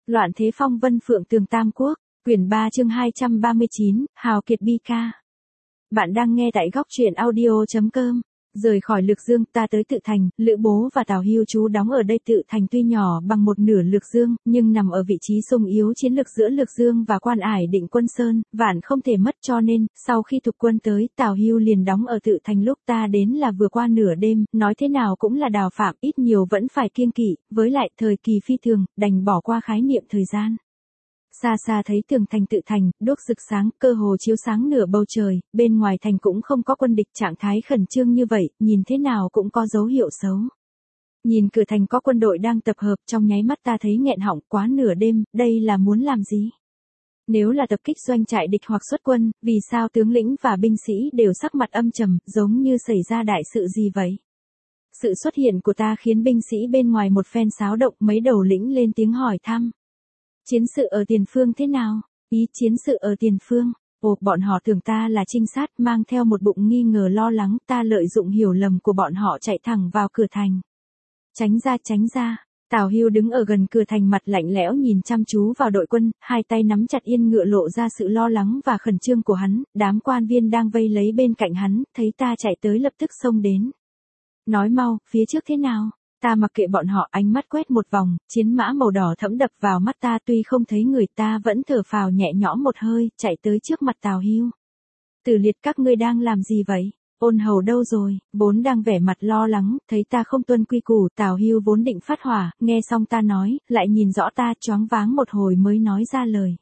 Loạn thế phong vân phượng tường Tam Quốc, quyển 3 chương 239, hào kiệt bi ca. Bạn đang nghe tại góc truyện audio.com. Rời khỏi Lược Dương, ta tới Tự Thành, Lữ Bố và Tào Hưu trú đóng ở đây. Tự Thành tuy nhỏ bằng một nửa Lược Dương, nhưng nằm ở vị trí xung yếu chiến lược giữa Lược Dương và Quan Ải Định Quân Sơn, vạn không thể mất, cho nên, sau khi thục quân tới, Tào Hưu liền đóng ở Tự Thành. Lúc ta đến là vừa qua nửa đêm, nói thế nào cũng là đào phạm, ít nhiều vẫn phải kiêng kỵ, với lại thời kỳ phi thường, đành bỏ qua khái niệm thời gian. Xa xa thấy tường thành Tự Thành, đuốc rực sáng, cơ hồ chiếu sáng nửa bầu trời, bên ngoài thành cũng không có quân địch, trạng thái khẩn trương như vậy, nhìn thế nào cũng có dấu hiệu xấu. Nhìn cửa thành có quân đội đang tập hợp, trong nháy mắt ta thấy nghẹn họng, quá nửa đêm, đây là muốn làm gì? Nếu là tập kích doanh trại địch hoặc xuất quân, vì sao tướng lĩnh và binh sĩ đều sắc mặt âm trầm, giống như xảy ra đại sự gì vậy? Sự xuất hiện của ta khiến binh sĩ bên ngoài một phen xáo động, mấy đầu lĩnh lên tiếng hỏi thăm. Chiến sự ở tiền phương thế nào? Ý chiến sự ở tiền phương. Ồ, bọn họ tưởng ta là trinh sát, mang theo một bụng nghi ngờ lo lắng, ta lợi dụng hiểu lầm của bọn họ chạy thẳng vào cửa thành. Tránh ra, tránh ra. Tào Hưu đứng ở gần cửa thành, mặt lạnh lẽo nhìn chăm chú vào đội quân, hai tay nắm chặt yên ngựa, lộ ra sự lo lắng và khẩn trương của hắn. Đám quan viên đang vây lấy bên cạnh hắn, thấy ta chạy tới lập tức xông đến. Nói mau, phía trước thế nào? Ta mặc kệ bọn họ, ánh mắt quét một vòng, chiến mã màu đỏ thẫm đập vào mắt ta, tuy không thấy người, ta vẫn thở phào nhẹ nhõm một hơi, chạy tới trước mặt Tào Hưu. Tử Liệt, các ngươi đang làm gì vậy? Ôn Hầu đâu rồi? Vốn đang vẻ mặt lo lắng, thấy ta không tuân quy củ. Tào Hưu vốn định phát hỏa, nghe xong ta nói, lại nhìn rõ ta, choáng váng một hồi mới nói ra lời.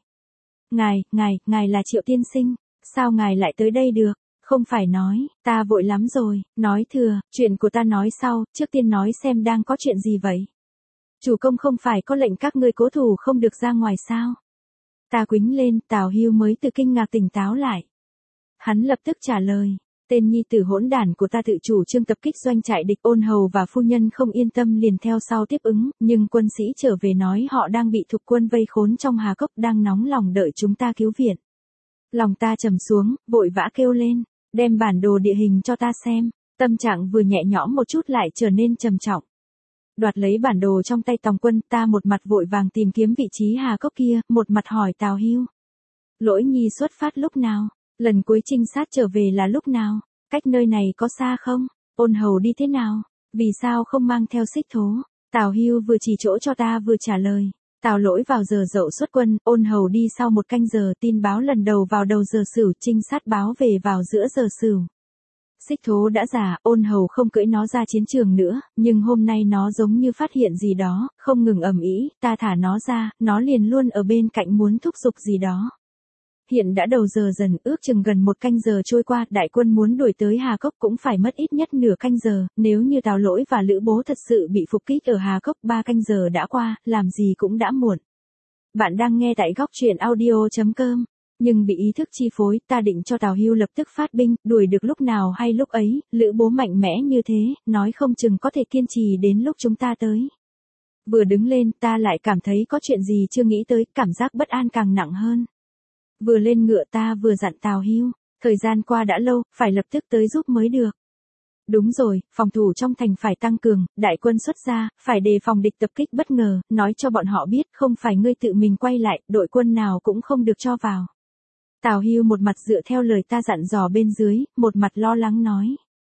Ngài là Triệu tiên sinh, sao ngài lại tới đây được? Không phải nói, ta vội lắm rồi, nói thừa, chuyện của ta nói sau, trước tiên nói xem đang có chuyện gì vậy. Chủ công không phải có lệnh các ngươi cố thủ không được ra ngoài sao? Ta quýnh lên, Tào Hưu mới từ kinh ngạc tỉnh táo lại. Hắn lập tức trả lời, tên nhi tử hỗn đản của ta tự chủ trương tập kích doanh trại địch. Ôn Hầu và phu nhân không yên tâm liền theo sau tiếp ứng, nhưng quân sĩ trở về nói họ đang bị thục quân vây khốn trong Hà Cốc, đang nóng lòng đợi chúng ta cứu viện. Lòng ta trầm xuống, vội vã kêu lên. Đem bản đồ địa hình cho ta xem. Tâm trạng vừa nhẹ nhõm một chút lại trở nên trầm trọng. Đoạt lấy bản đồ trong tay Tòng Quân, ta một mặt vội vàng tìm kiếm vị trí Hà Cốc kia, một mặt hỏi Tào Hưu. Lỗi nhi xuất phát lúc nào? Lần cuối trinh sát trở về là lúc nào? Cách nơi này có xa không? Ôn Hầu đi thế nào? Vì sao không mang theo xích thố? Tào Hưu vừa chỉ chỗ cho ta vừa trả lời. Tào Lỗi vào giờ dậu xuất quân, Ôn Hầu đi sau một canh giờ, tin báo lần đầu vào đầu giờ sửu, trinh sát báo về vào giữa giờ sửu. Xích thố đã già, Ôn Hầu không cưỡi nó ra chiến trường nữa, nhưng hôm nay nó giống như phát hiện gì đó, không ngừng ầm ĩ, ta thả nó ra, nó liền luôn ở bên cạnh muốn thúc giục gì đó. Hiện đã đầu giờ dần, ước chừng gần một canh giờ trôi qua, đại quân muốn đuổi tới Hà Cốc cũng phải mất ít nhất nửa canh giờ, nếu như Tào Lỗi và Lữ Bố thật sự bị phục kích ở Hà Cốc, 3 canh giờ đã qua, làm gì cũng đã muộn. Bạn đang nghe tại góc truyện audio.com, nhưng bị ý thức chi phối, ta định cho Tào Hưu lập tức phát binh, đuổi được lúc nào hay lúc ấy. Lữ Bố mạnh mẽ như thế, nói không chừng có thể kiên trì đến lúc chúng ta tới. Vừa đứng lên, ta lại cảm thấy có chuyện gì chưa nghĩ tới, cảm giác bất an càng nặng hơn. Vừa lên ngựa ta vừa dặn Tào Hưu, thời gian qua đã lâu, phải lập tức tới giúp mới được. Đúng rồi, phòng thủ trong thành phải tăng cường, đại quân xuất ra, phải đề phòng địch tập kích bất ngờ, nói cho bọn họ biết, không phải ngươi tự mình quay lại, đội quân nào cũng không được cho vào. Tào Hưu một mặt dựa theo lời ta dặn dò bên dưới, một mặt lo lắng nói.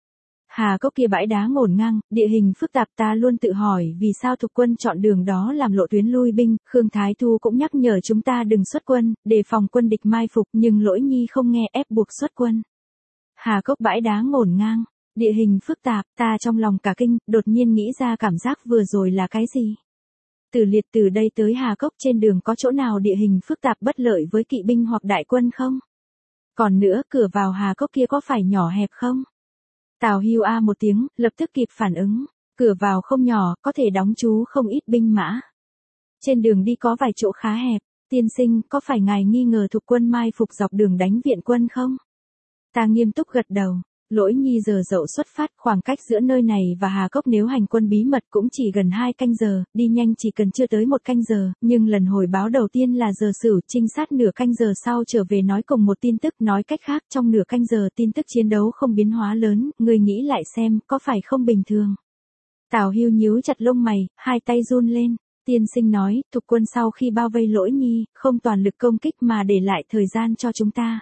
Hà Cốc kia bãi đá ngổn ngang, địa hình phức tạp, ta luôn tự hỏi vì sao thục quân chọn đường đó làm lộ tuyến lui binh. Khương Thái Thu cũng nhắc nhở chúng ta đừng xuất quân, đề phòng quân địch mai phục, nhưng Lỗi nhi không nghe, ép buộc xuất quân. Hà Cốc bãi đá ngổn ngang, địa hình phức tạp, ta trong lòng cả kinh, đột nhiên nghĩ ra cảm giác vừa rồi là cái gì? Tử Liệt, từ đây tới Hà Cốc trên đường có chỗ nào địa hình phức tạp bất lợi với kỵ binh hoặc đại quân không? Còn nữa, cửa vào Hà Cốc kia có phải nhỏ hẹp không? Tào Hưu a một tiếng, lập tức kịp phản ứng. Cửa vào không nhỏ, có thể đóng trú không ít binh mã. Trên đường đi có vài chỗ khá hẹp. Tiên sinh, có phải ngài nghi ngờ thục quân mai phục dọc đường đánh viện quân không? Ta nghiêm túc gật đầu. Lỗi nhi giờ dậu xuất phát, khoảng cách giữa nơi này và Hà Cốc nếu hành quân bí mật cũng chỉ gần 2 canh giờ, đi nhanh chỉ cần chưa tới 1 canh giờ, nhưng lần hồi báo đầu tiên là giờ sửu, trinh sát nửa canh giờ sau trở về nói cùng một tin tức, nói cách khác trong nửa canh giờ tin tức chiến đấu không biến hóa lớn, người nghĩ lại xem, có phải không bình thường. Tào Hưu nhíu chặt lông mày, hai tay run lên, Tiên sinh nói, Thục quân sau khi bao vây Lỗi Nhi, không toàn lực công kích mà để lại thời gian cho chúng ta.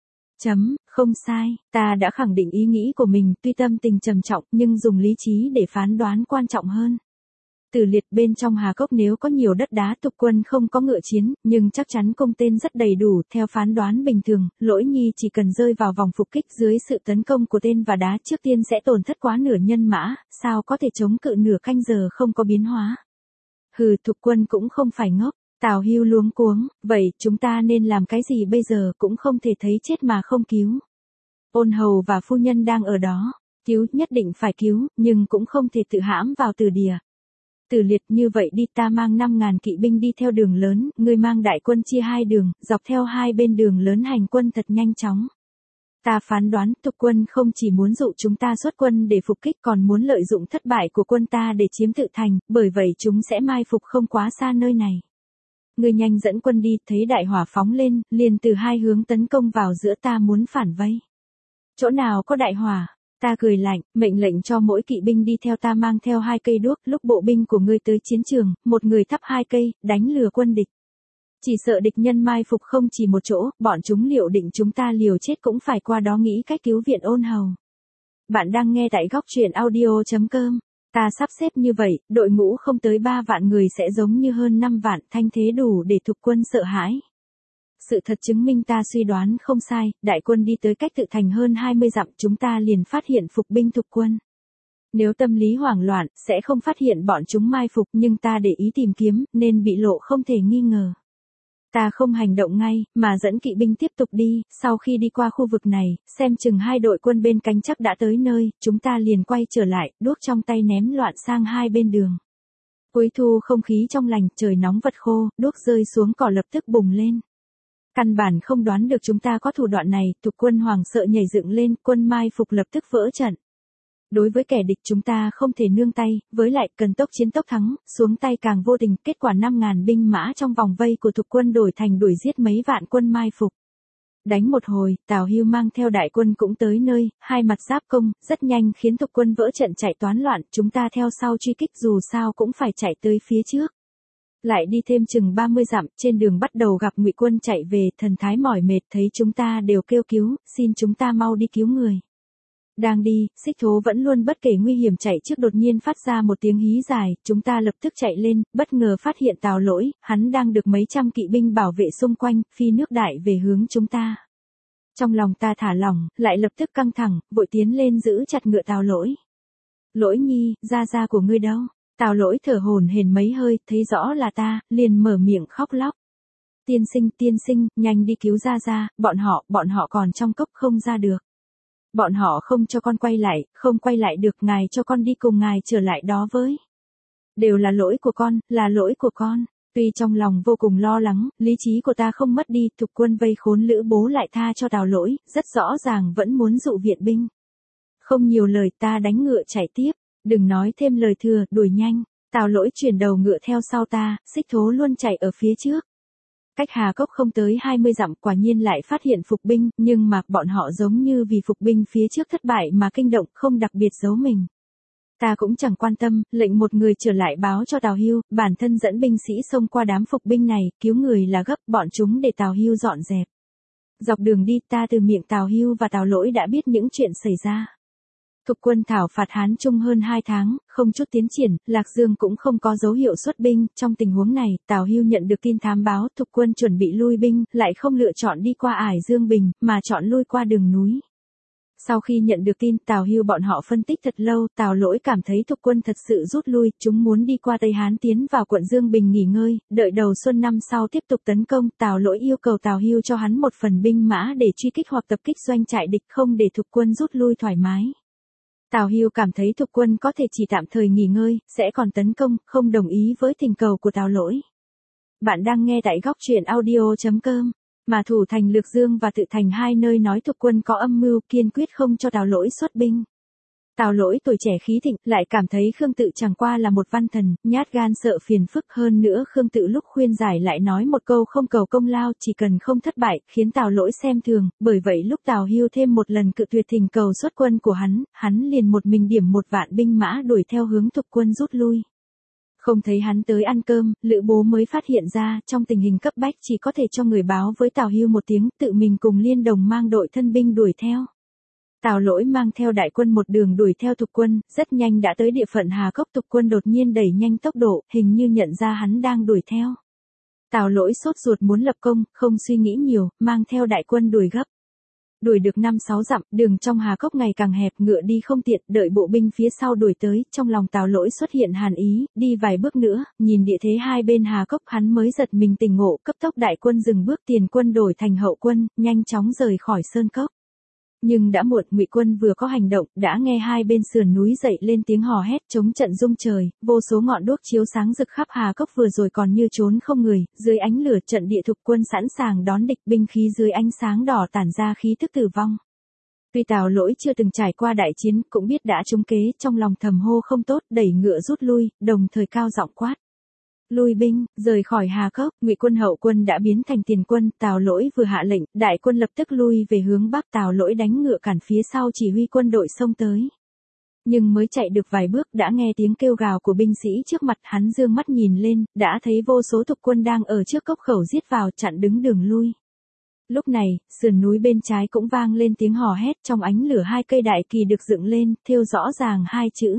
Không sai, ta đã khẳng định ý nghĩ của mình, tuy tâm tình trầm trọng nhưng dùng lý trí để phán đoán quan trọng hơn. Tử Liệt, bên trong Hà Cốc nếu có nhiều đất đá, Thục quân không có ngựa chiến, nhưng chắc chắn công tên rất đầy đủ, theo phán đoán bình thường, Lỗi Nhi chỉ cần rơi vào vòng phục kích dưới sự tấn công của tên và đá trước tiên sẽ tổn thất quá nửa nhân mã, sao có thể chống cự nửa canh giờ không có biến hóa. Hừ, Thục quân cũng không phải ngốc. Tào Hưu luống cuống, vậy chúng ta nên làm cái gì bây giờ, cũng không thể thấy chết mà không cứu. Ôn hầu và phu nhân đang ở đó, cứu nhất định phải cứu, nhưng cũng không thể tự hãm vào Từ Đìa. Tử Liệt, như vậy đi, ta mang 5.000 kỵ binh đi theo đường lớn, ngươi mang đại quân chia hai đường, dọc theo hai bên đường lớn hành quân thật nhanh chóng. Ta phán đoán, Thục quân không chỉ muốn dụ chúng ta xuất quân để phục kích còn muốn lợi dụng thất bại của quân ta để chiếm Tự Thành, bởi vậy chúng sẽ mai phục không quá xa nơi này. Ngươi nhanh dẫn quân đi, thấy đại hỏa phóng lên, liền từ hai hướng tấn công vào giữa, ta muốn phản vây. Chỗ nào có đại hỏa? Ta cười lạnh, mệnh lệnh cho mỗi kỵ binh đi theo ta mang theo 2 cây đuốc, lúc bộ binh của ngươi tới chiến trường, một người thắp 2 cây, đánh lừa quân địch. Chỉ sợ địch nhân mai phục không chỉ một chỗ, bọn chúng liệu định chúng ta liều chết cũng phải qua đó nghĩ cách cứu viện Ôn hầu. Bạn đang nghe tại góc truyện audio.com. Ta sắp xếp như vậy, đội ngũ không tới 3 vạn người sẽ giống như hơn 5 vạn, thanh thế đủ để Thục quân sợ hãi. Sự thật chứng minh ta suy đoán không sai, đại quân đi tới cách Tự Thành hơn 20 dặm, chúng ta liền phát hiện phục binh Thục quân. Nếu tâm lý hoảng loạn, sẽ không phát hiện bọn chúng mai phục, nhưng ta để ý tìm kiếm, nên bị lộ không thể nghi ngờ. Ta không hành động ngay, mà dẫn kỵ binh tiếp tục đi, sau khi đi qua khu vực này, xem chừng 2 đội quân bên cánh chắc đã tới nơi, chúng ta liền quay trở lại, đuốc trong tay ném loạn sang hai bên đường. Cuối thu không khí trong lành, trời nóng vật khô, đuốc rơi xuống cỏ lập tức bùng lên. Căn bản không đoán được chúng ta có thủ đoạn này, Thục quân hoảng sợ nhảy dựng lên, quân mai phục lập tức vỡ trận. Đối với kẻ địch chúng ta không thể nương tay, với lại cần tốc chiến tốc thắng, xuống tay càng vô tình, kết quả 5.000 binh mã trong vòng vây của Thục quân đổi thành đuổi giết mấy vạn quân mai phục. Đánh một hồi, Tào Hưu mang theo đại quân cũng tới nơi, hai mặt giáp công, rất nhanh khiến Thục quân vỡ trận chạy toán loạn, chúng ta theo sau truy kích dù sao cũng phải chạy tới phía trước. Lại đi thêm chừng 30 dặm, trên đường bắt đầu gặp Ngụy quân chạy về, thần thái mỏi mệt, thấy chúng ta đều kêu cứu, xin chúng ta mau đi cứu người. Đang đi, Xích Thố vẫn luôn bất kể nguy hiểm chạy trước, đột nhiên phát ra một tiếng hí dài, chúng ta lập tức chạy lên, bất ngờ phát hiện Tào Lỗi, hắn đang được mấy trăm kỵ binh bảo vệ xung quanh, phi nước đại về hướng chúng ta. Trong lòng ta thả lỏng, lại lập tức căng thẳng, vội tiến lên giữ chặt ngựa Tào Lỗi. Lỗi Nhi, gia của ngươi đâu? Tào Lỗi thở hổn hển mấy hơi, thấy rõ là ta, liền mở miệng khóc lóc. Tiên sinh, nhanh đi cứu gia, bọn họ còn trong cốc không ra được. Bọn họ không cho con quay lại, không quay lại được, ngài cho con đi cùng ngài trở lại đó với. Đều là lỗi của con, là lỗi của con. Tuy trong lòng vô cùng lo lắng, lý trí của ta không mất đi, Thục quân vây khốn Lữ Bố lại tha cho Tào Lỗi, rất rõ ràng vẫn muốn dụ viện binh. Không nhiều lời, ta đánh ngựa chạy tiếp, đừng nói thêm lời thừa, đuổi nhanh. Tào Lỗi chuyển đầu ngựa theo sau ta, Xích Thố luôn chạy ở phía trước. Cách Hà Cốc không tới 20 dặm, quả nhiên lại phát hiện phục binh, nhưng mà bọn họ giống như vì phục binh phía trước thất bại mà kinh động, không đặc biệt giấu mình. Ta cũng chẳng quan tâm, lệnh một người trở lại báo cho Tào Hưu, bản thân dẫn binh sĩ xông qua đám phục binh này, cứu người là gấp, bọn chúng để Tào Hưu dọn dẹp. Dọc đường đi, ta từ miệng Tào Hưu và Tào Lỗi đã biết những chuyện xảy ra. Thục quân thảo phạt Hán Trung hơn 2 tháng, không chút tiến triển, Lạc Dương cũng không có dấu hiệu xuất binh, trong tình huống này, Tào Hưu nhận được tin thám báo, Thục quân chuẩn bị lui binh, lại không lựa chọn đi qua ải Dương Bình, mà chọn lui qua đường núi. Sau khi nhận được tin, Tào Hưu bọn họ phân tích thật lâu, Tào Lỗi cảm thấy Thục quân thật sự rút lui, chúng muốn đi qua Tây Hán tiến vào quận Dương Bình nghỉ ngơi, đợi đầu xuân năm sau tiếp tục tấn công, Tào Lỗi yêu cầu Tào Hưu cho hắn một phần binh mã để truy kích hoặc tập kích doanh trại địch, không để Thục quân rút lui thoải mái. Tào Hưu cảm thấy Thục quân có thể chỉ tạm thời nghỉ ngơi, sẽ còn tấn công, không đồng ý với thỉnh cầu của Tào Lỗi. Bạn đang nghe tại góc truyện audio.com. Mà thủ thành Lược Dương và Tự Thành hai nơi nói Thục quân có âm mưu, kiên quyết không cho Tào Lỗi xuất binh. Tào Lỗi tuổi trẻ khí thịnh, lại cảm thấy Khương Tự chẳng qua là một văn thần, nhát gan sợ phiền phức, hơn nữa Khương Tự lúc khuyên giải lại nói một câu không cầu công lao, chỉ cần không thất bại, khiến Tào Lỗi xem thường, bởi vậy lúc Tào Hưu thêm một lần cự tuyệt thỉnh cầu xuất quân của hắn liền một mình điểm 1 vạn binh mã đuổi theo hướng Thục quân rút lui. Không thấy hắn tới ăn cơm, Lữ Bố mới phát hiện ra, trong tình hình cấp bách chỉ có thể cho người báo với Tào Hưu một tiếng, tự mình cùng liên đồng mang đội thân binh đuổi theo. Tào Lỗi mang theo đại quân một đường đuổi theo Thục Quân, rất nhanh đã tới địa phận Hà Cốc. Thục Quân đột nhiên đẩy nhanh tốc độ, hình như nhận ra hắn đang đuổi theo. Tào Lỗi sốt ruột muốn lập công, không suy nghĩ nhiều, mang theo đại quân đuổi gấp. Đuổi được 5-6 dặm, đường trong Hà Cốc ngày càng hẹp, ngựa đi không tiện, đợi bộ binh phía sau đuổi tới, trong lòng Tào Lỗi xuất hiện hàn ý, đi vài bước nữa, nhìn địa thế hai bên Hà Cốc, hắn mới giật mình tỉnh ngộ, cấp tốc đại quân dừng bước, tiền quân đổi thành hậu quân, nhanh chóng rời khỏi sơn cốc. Nhưng đã muộn, Ngụy quân vừa có hành động, đã nghe hai bên sườn núi dậy lên tiếng hò hét chống trận rung trời, vô số ngọn đuốc chiếu sáng rực khắp Hà Cốc, vừa rồi còn như trốn không người, dưới ánh lửa trận địa Thục Quân sẵn sàng đón địch, binh khí dưới ánh sáng đỏ tản ra khí thức tử vong. Tuy Tào Lỗi chưa từng trải qua đại chiến, cũng biết đã trúng kế, trong lòng thầm hô không tốt, đẩy ngựa rút lui, đồng thời cao giọng quát: lui binh, rời khỏi Hà Cốc. Ngụy quân hậu quân đã biến thành tiền quân, Tào Lỗi vừa hạ lệnh, đại quân lập tức lui về hướng bắc. Tào Lỗi đánh ngựa cản phía sau, chỉ huy quân đội xông tới. Nhưng mới chạy được vài bước, đã nghe tiếng kêu gào của binh sĩ trước mặt, hắn dương mắt nhìn lên, đã thấy vô số Thục Quân đang ở trước cốc khẩu giết vào, chặn đứng đường lui. Lúc này, sườn núi bên trái cũng vang lên tiếng hò hét, trong ánh lửa hai cây đại kỳ được dựng lên, thêu rõ ràng hai chữ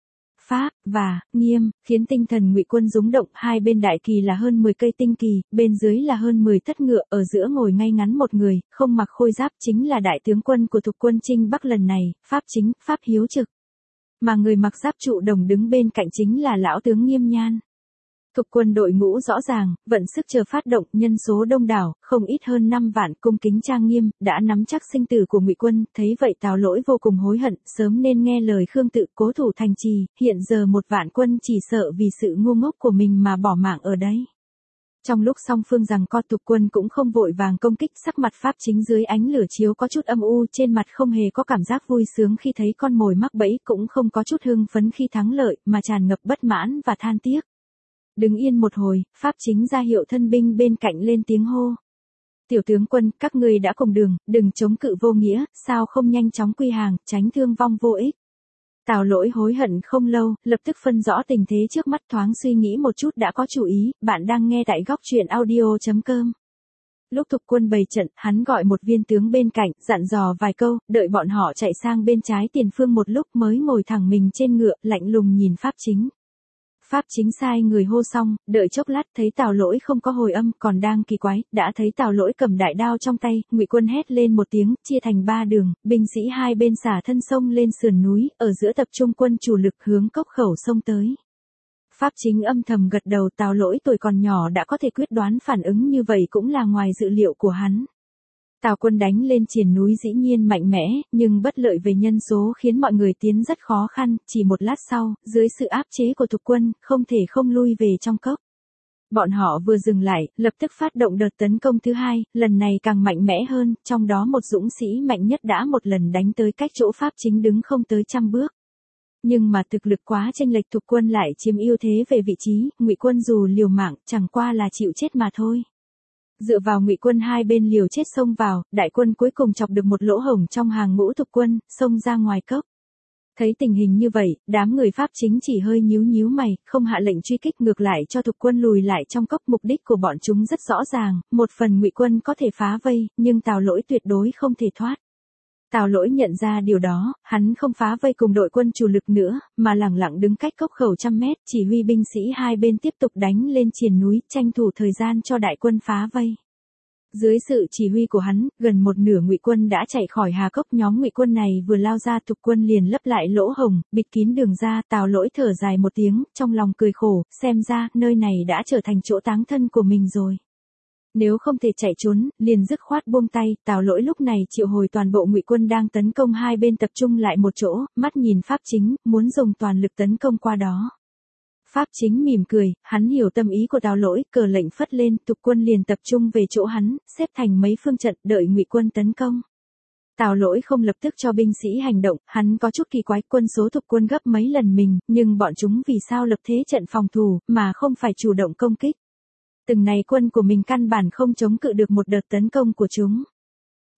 Pháp và Nghiêm, khiến tinh thần Ngụy quân rúng động. Hai bên đại kỳ là hơn 10 cây tinh kỳ, bên dưới là hơn 10 thất ngựa, ở giữa ngồi ngay ngắn một người, không mặc khôi giáp, chính là đại tướng quân của Thục Quân chinh Bắc lần này, Pháp Chính, Pháp Hiếu Trực. Mà người mặc giáp trụ đồng đứng bên cạnh chính là lão tướng Nghiêm Nhan. Thục Quân đội ngũ rõ ràng, vận sức chờ phát động, nhân số đông đảo, không ít hơn 5 vạn, cung kính trang nghiêm, đã nắm chắc sinh tử của Ngụy quân. Thấy vậy Tào Lỗi vô cùng hối hận, sớm nên nghe lời Khương Tự, cố thủ thành trì, hiện giờ 1 vạn quân chỉ sợ vì sự ngu ngốc của mình mà bỏ mạng ở đấy. Trong lúc song phương giằng co, Thục Quân cũng không vội vàng công kích, sắc mặt Pháp Chính dưới ánh lửa chiếu có chút âm u, trên mặt không hề có cảm giác vui sướng khi thấy con mồi mắc bẫy, cũng không có chút hưng phấn khi thắng lợi, mà tràn ngập bất mãn và than tiếc. Đứng yên một hồi, Pháp Chính ra hiệu thân binh bên cạnh lên tiếng hô: tiểu tướng quân, các ngươi đã cùng đường, đừng chống cự vô nghĩa, sao không nhanh chóng quy hàng, tránh thương vong vô ích. Tào Lỗi hối hận không lâu, lập tức phân rõ tình thế trước mắt, thoáng suy nghĩ một chút đã có chủ ý. Bạn đang nghe tại góc truyện audio.com. Lúc Thục Quân bày trận, hắn gọi một viên tướng bên cạnh, dặn dò vài câu, đợi bọn họ chạy sang bên trái tiền phương một lúc mới ngồi thẳng mình trên ngựa, lạnh lùng nhìn Pháp Chính. Pháp Chính sai người hô xong, đợi chốc lát thấy Tào Lỗi không có hồi âm, còn đang kỳ quái, đã thấy Tào Lỗi cầm đại đao trong tay. Ngụy quân hét lên một tiếng, chia thành 3 đường, binh sĩ hai bên xả thân sông lên sườn núi, ở giữa tập trung quân chủ lực hướng cốc khẩu sông tới. Pháp Chính âm thầm gật đầu, Tào Lỗi tuổi còn nhỏ đã có thể quyết đoán phản ứng như vậy cũng là ngoài dự liệu của hắn. Tào quân đánh lên triền núi dĩ nhiên mạnh mẽ, nhưng bất lợi về nhân số khiến mọi người tiến rất khó khăn, chỉ một lát sau, dưới sự áp chế của Thục Quân, không thể không lui về trong cốc. Bọn họ vừa dừng lại, lập tức phát động đợt tấn công thứ hai, lần này càng mạnh mẽ hơn, trong đó một dũng sĩ mạnh nhất đã một lần đánh tới cách chỗ Pháp Chính đứng không tới 100 bước. Nhưng mà thực lực quá chênh lệch, Thục Quân lại chiếm ưu thế về vị trí, Ngụy quân dù liều mạng, chẳng qua là chịu chết mà thôi. Dựa vào Ngụy quân hai bên liều chết xông vào, đại quân cuối cùng chọc được một lỗ hổng trong hàng ngũ Thục Quân, xông ra ngoài cốc. Thấy tình hình như vậy, đám người Pháp Chính chỉ hơi nhíu mày, không hạ lệnh truy kích, ngược lại cho Thục Quân lùi lại trong cốc. Mục đích của bọn chúng rất rõ ràng, một phần Ngụy quân có thể phá vây, nhưng Tào Lỗi tuyệt đối không thể thoát. Tào Lỗi nhận ra điều đó, hắn không phá vây cùng đội quân chủ lực nữa, mà lẳng lặng đứng cách cốc khẩu 100 mét, chỉ huy binh sĩ hai bên tiếp tục đánh lên triền núi, tranh thủ thời gian cho đại quân phá vây. Dưới sự chỉ huy của hắn, gần một nửa Ngụy quân đã chạy khỏi Hà Cốc. Nhóm Ngụy quân này vừa lao ra, Thục Quân liền lấp lại lỗ hổng, bịt kín đường ra. Tào Lỗi thở dài một tiếng, trong lòng cười khổ, xem ra nơi này đã trở thành chỗ táng thân của mình rồi. Nếu không thể chạy trốn, liền dứt khoát buông tay. Tào Lỗi lúc này triệu hồi toàn bộ Ngụy quân đang tấn công hai bên tập trung lại một chỗ, mắt nhìn Pháp Chính, muốn dùng toàn lực tấn công qua đó. Pháp Chính mỉm cười, hắn hiểu tâm ý của Tào Lỗi, cờ lệnh phất lên, Thục Quân liền tập trung về chỗ hắn, xếp thành mấy phương trận, đợi Ngụy quân tấn công. Tào Lỗi không lập tức cho binh sĩ hành động, hắn có chút kỳ quái, quân số Thục Quân gấp mấy lần mình, nhưng bọn chúng vì sao lập thế trận phòng thủ, mà không phải chủ động công kích. Từng này quân của mình căn bản không chống cự được một đợt tấn công của chúng.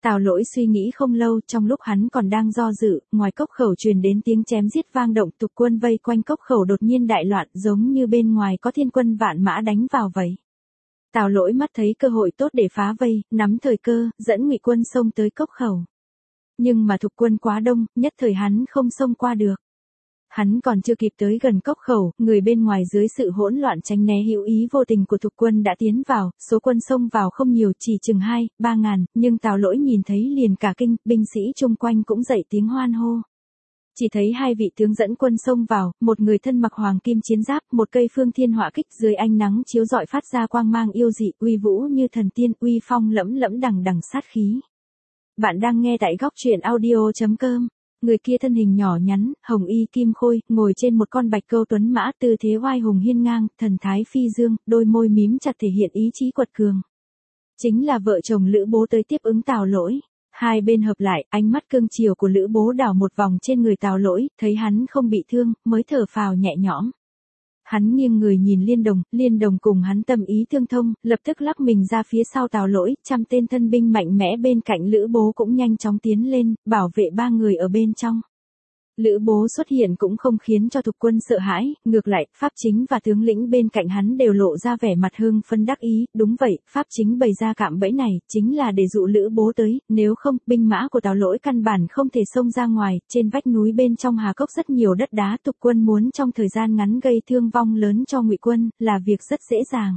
Tào Lỗi suy nghĩ không lâu, trong lúc hắn còn đang do dự, ngoài cốc khẩu truyền đến tiếng chém giết vang động, Tục quân vây quanh cốc khẩu đột nhiên đại loạn, giống như bên ngoài có thiên quân vạn mã đánh vào vậy. Tào Lỗi mắt thấy cơ hội tốt để phá vây, nắm thời cơ, dẫn Ngụy quân xông tới cốc khẩu. Nhưng mà Thục quân quá đông, nhất thời hắn không xông qua được. Hắn còn chưa kịp tới gần cốc khẩu, người bên ngoài dưới sự hỗn loạn tránh né hữu ý vô tình của Thục quân đã tiến vào, số quân xông vào không nhiều, chỉ chừng 2-3 ngàn, nhưng Tào Lỗi nhìn thấy liền cả kinh, binh sĩ chung quanh cũng dậy tiếng hoan hô. Chỉ thấy hai vị tướng dẫn quân xông vào, một người thân mặc hoàng kim chiến giáp, một cây phương thiên họa kích dưới ánh nắng chiếu rọi phát ra quang mang yêu dị, uy vũ như thần tiên, uy phong lẫm lẫm đằng đằng sát khí. Bạn đang nghe tại góc truyện audio.com. Người kia thân hình nhỏ nhắn, hồng y kim khôi, ngồi trên một con bạch câu tuấn mã, tư thế oai hùng hiên ngang, thần thái phi dương, đôi môi mím chặt thể hiện ý chí quật cường. Chính là vợ chồng Lữ Bố tới tiếp ứng Tào Lỗi. Hai bên hợp lại, ánh mắt cương chiều của Lữ Bố đảo một vòng trên người Tào Lỗi, thấy hắn không bị thương, mới thở phào nhẹ nhõm. Hắn nghiêng người nhìn Liên Đồng cùng hắn tâm ý tương thông, lập tức lắc mình ra phía sau Tào Lỗi, 100 tên thân binh mạnh mẽ bên cạnh Lữ Bố cũng nhanh chóng tiến lên, bảo vệ 3 người ở bên trong. Lữ Bố xuất hiện cũng không khiến cho Thục quân sợ hãi, ngược lại, Pháp Chính và tướng lĩnh bên cạnh hắn đều lộ ra vẻ mặt hưng phấn đắc ý, đúng vậy, Pháp Chính bày ra cạm bẫy này, chính là để dụ Lữ Bố tới, nếu không, binh mã của Tào Lỗi căn bản không thể xông ra ngoài, trên vách núi bên trong Hà Cốc rất nhiều đất đá, Thục quân muốn trong thời gian ngắn gây thương vong lớn cho Ngụy quân, là việc rất dễ dàng.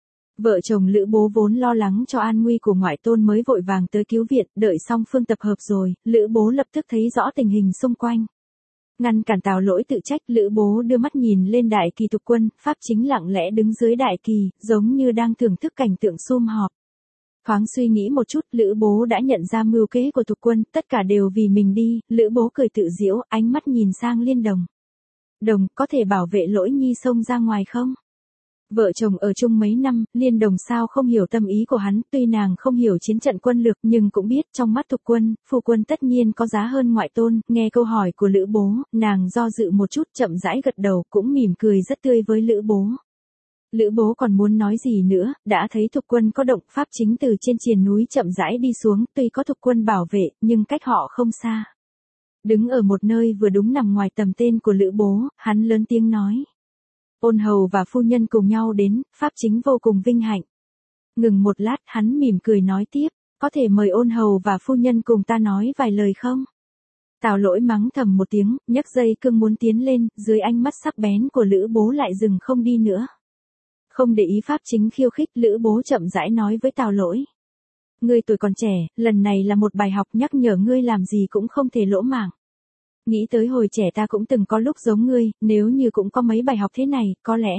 Vợ chồng Lữ Bố vốn lo lắng cho an nguy của ngoại tôn mới vội vàng tới cứu viện, đợi xong phương tập hợp rồi, Lữ Bố lập tức thấy rõ tình hình xung quanh. Ngăn cản Tào Lỗi tự trách, Lữ Bố đưa mắt nhìn lên đại kỳ Thục quân, Pháp Chính lặng lẽ đứng dưới đại kỳ, giống như đang thưởng thức cảnh tượng sum họp. Thoáng suy nghĩ một chút, Lữ Bố đã nhận ra mưu kế của Thục quân, tất cả đều vì mình đi, Lữ Bố cười tự giễu, ánh mắt nhìn sang Liên Đồng. Đồng, có thể bảo vệ Lỗi nhi xông ra ngoài không? Vợ chồng ở chung mấy năm, Liên Đồng sao không hiểu tâm ý của hắn, tuy nàng không hiểu chiến trận quân lược nhưng cũng biết trong mắt Thục quân, phu quân tất nhiên có giá hơn ngoại tôn, nghe câu hỏi của Lữ Bố, nàng do dự một chút chậm rãi gật đầu cũng mỉm cười rất tươi với Lữ Bố. Lữ Bố còn muốn nói gì nữa, đã thấy Thục quân có động, Pháp Chính từ trên triền núi chậm rãi đi xuống, tuy có Thục quân bảo vệ, nhưng cách họ không xa. Đứng ở một nơi vừa đúng nằm ngoài tầm tên của Lữ Bố, hắn lớn tiếng nói. Ôn hầu và phu nhân cùng nhau đến, Pháp Chính vô cùng vinh hạnh. Ngừng một lát, hắn mỉm cười nói tiếp, có thể mời ôn hầu và phu nhân cùng ta nói vài lời không? Tào Lỗi mắng thầm một tiếng, nhấc dây cương muốn tiến lên, dưới ánh mắt sắc bén của Lữ Bố lại dừng không đi nữa. Không để ý Pháp Chính khiêu khích, Lữ Bố chậm rãi nói với Tào Lỗi. Ngươi tuổi còn trẻ, lần này là một bài học nhắc nhở ngươi làm gì cũng không thể lỗ mãng. Nghĩ tới hồi trẻ ta cũng từng có lúc giống ngươi, nếu như cũng có mấy bài học thế này, có lẽ.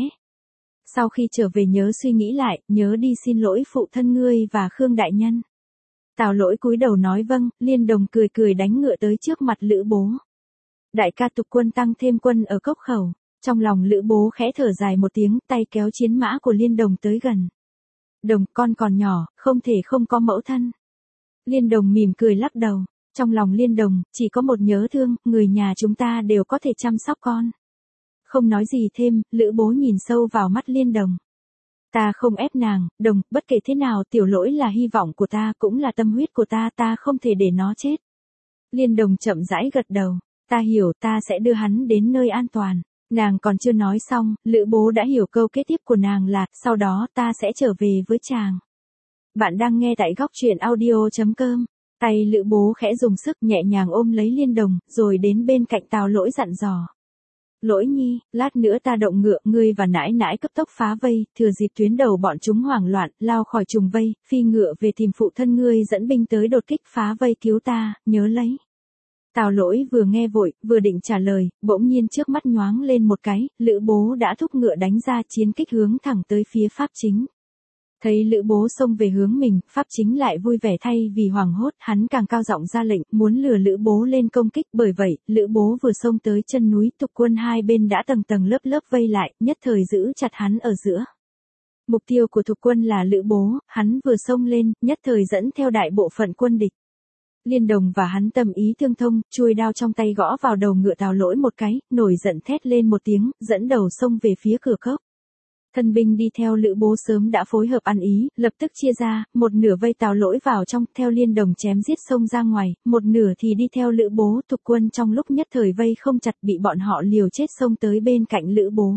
Sau khi trở về nhớ suy nghĩ lại, nhớ đi xin lỗi phụ thân ngươi và Khương đại nhân. Tào Lỗi cúi đầu nói vâng, Liên Đồng cười cười đánh ngựa tới trước mặt Lữ Bố. Đại ca Thục quân tăng thêm quân ở cốc khẩu, trong lòng Lữ Bố khẽ thở dài một tiếng, tay kéo chiến mã của Liên Đồng tới gần. Đồng, con còn nhỏ, không thể không có mẫu thân. Liên Đồng mỉm cười lắc đầu. Trong lòng Liên Đồng, chỉ có một nhớ thương, người nhà chúng ta đều có thể chăm sóc con. Không nói gì thêm, Lữ Bố nhìn sâu vào mắt Liên Đồng. Ta không ép nàng, Đồng, bất kể thế nào Tiểu Lỗi là hy vọng của ta, cũng là tâm huyết của ta, ta không thể để nó chết. Liên Đồng chậm rãi gật đầu, ta hiểu, ta sẽ đưa hắn đến nơi an toàn. Nàng còn chưa nói xong, Lữ Bố đã hiểu câu kế tiếp của nàng là, sau đó ta sẽ trở về với chàng. Bạn đang nghe tại góc truyện audio.com. Tay Lữ Bố khẽ dùng sức nhẹ nhàng ôm lấy Liên Đồng, rồi đến bên cạnh Tào Lỗi dặn dò. Lỗi nhi, lát nữa ta động ngựa, ngươi và nãi nãi cấp tốc phá vây, thừa dịp tuyến đầu bọn chúng hoảng loạn, lao khỏi trùng vây, phi ngựa về tìm phụ thân ngươi dẫn binh tới đột kích phá vây cứu ta, nhớ lấy. Tào Lỗi vừa nghe vội, vừa định trả lời, bỗng nhiên trước mắt nhoáng lên một cái, Lữ Bố đã thúc ngựa đánh ra chiến kích hướng thẳng tới phía Pháp Chính. Thấy Lữ Bố xông về hướng mình, Pháp Chính lại vui vẻ thay vì hoảng hốt, hắn càng cao giọng ra lệnh, muốn lừa Lữ Bố lên công kích, bởi vậy, Lữ Bố vừa xông tới chân núi, Thục quân hai bên đã tầng tầng lớp lớp vây lại, nhất thời giữ chặt hắn ở giữa. Mục tiêu của Thục quân là Lữ Bố, hắn vừa xông lên, nhất thời dẫn theo đại bộ phận quân địch. Liên Đồng và hắn tâm ý tương thông, chuôi đao trong tay gõ vào đầu ngựa Tào Lỗi một cái, nổi giận thét lên một tiếng, dẫn đầu xông về phía cửa cốc. Thân binh đi theo Lữ Bố sớm đã phối hợp ăn ý, lập tức chia ra, một nửa vây Tào Lỗi vào trong, theo Liên Đồng chém giết xông ra ngoài, một nửa thì đi theo Lữ Bố. Thục quân trong lúc nhất thời vây không chặt, bị bọn họ liều chết xông tới bên cạnh Lữ Bố.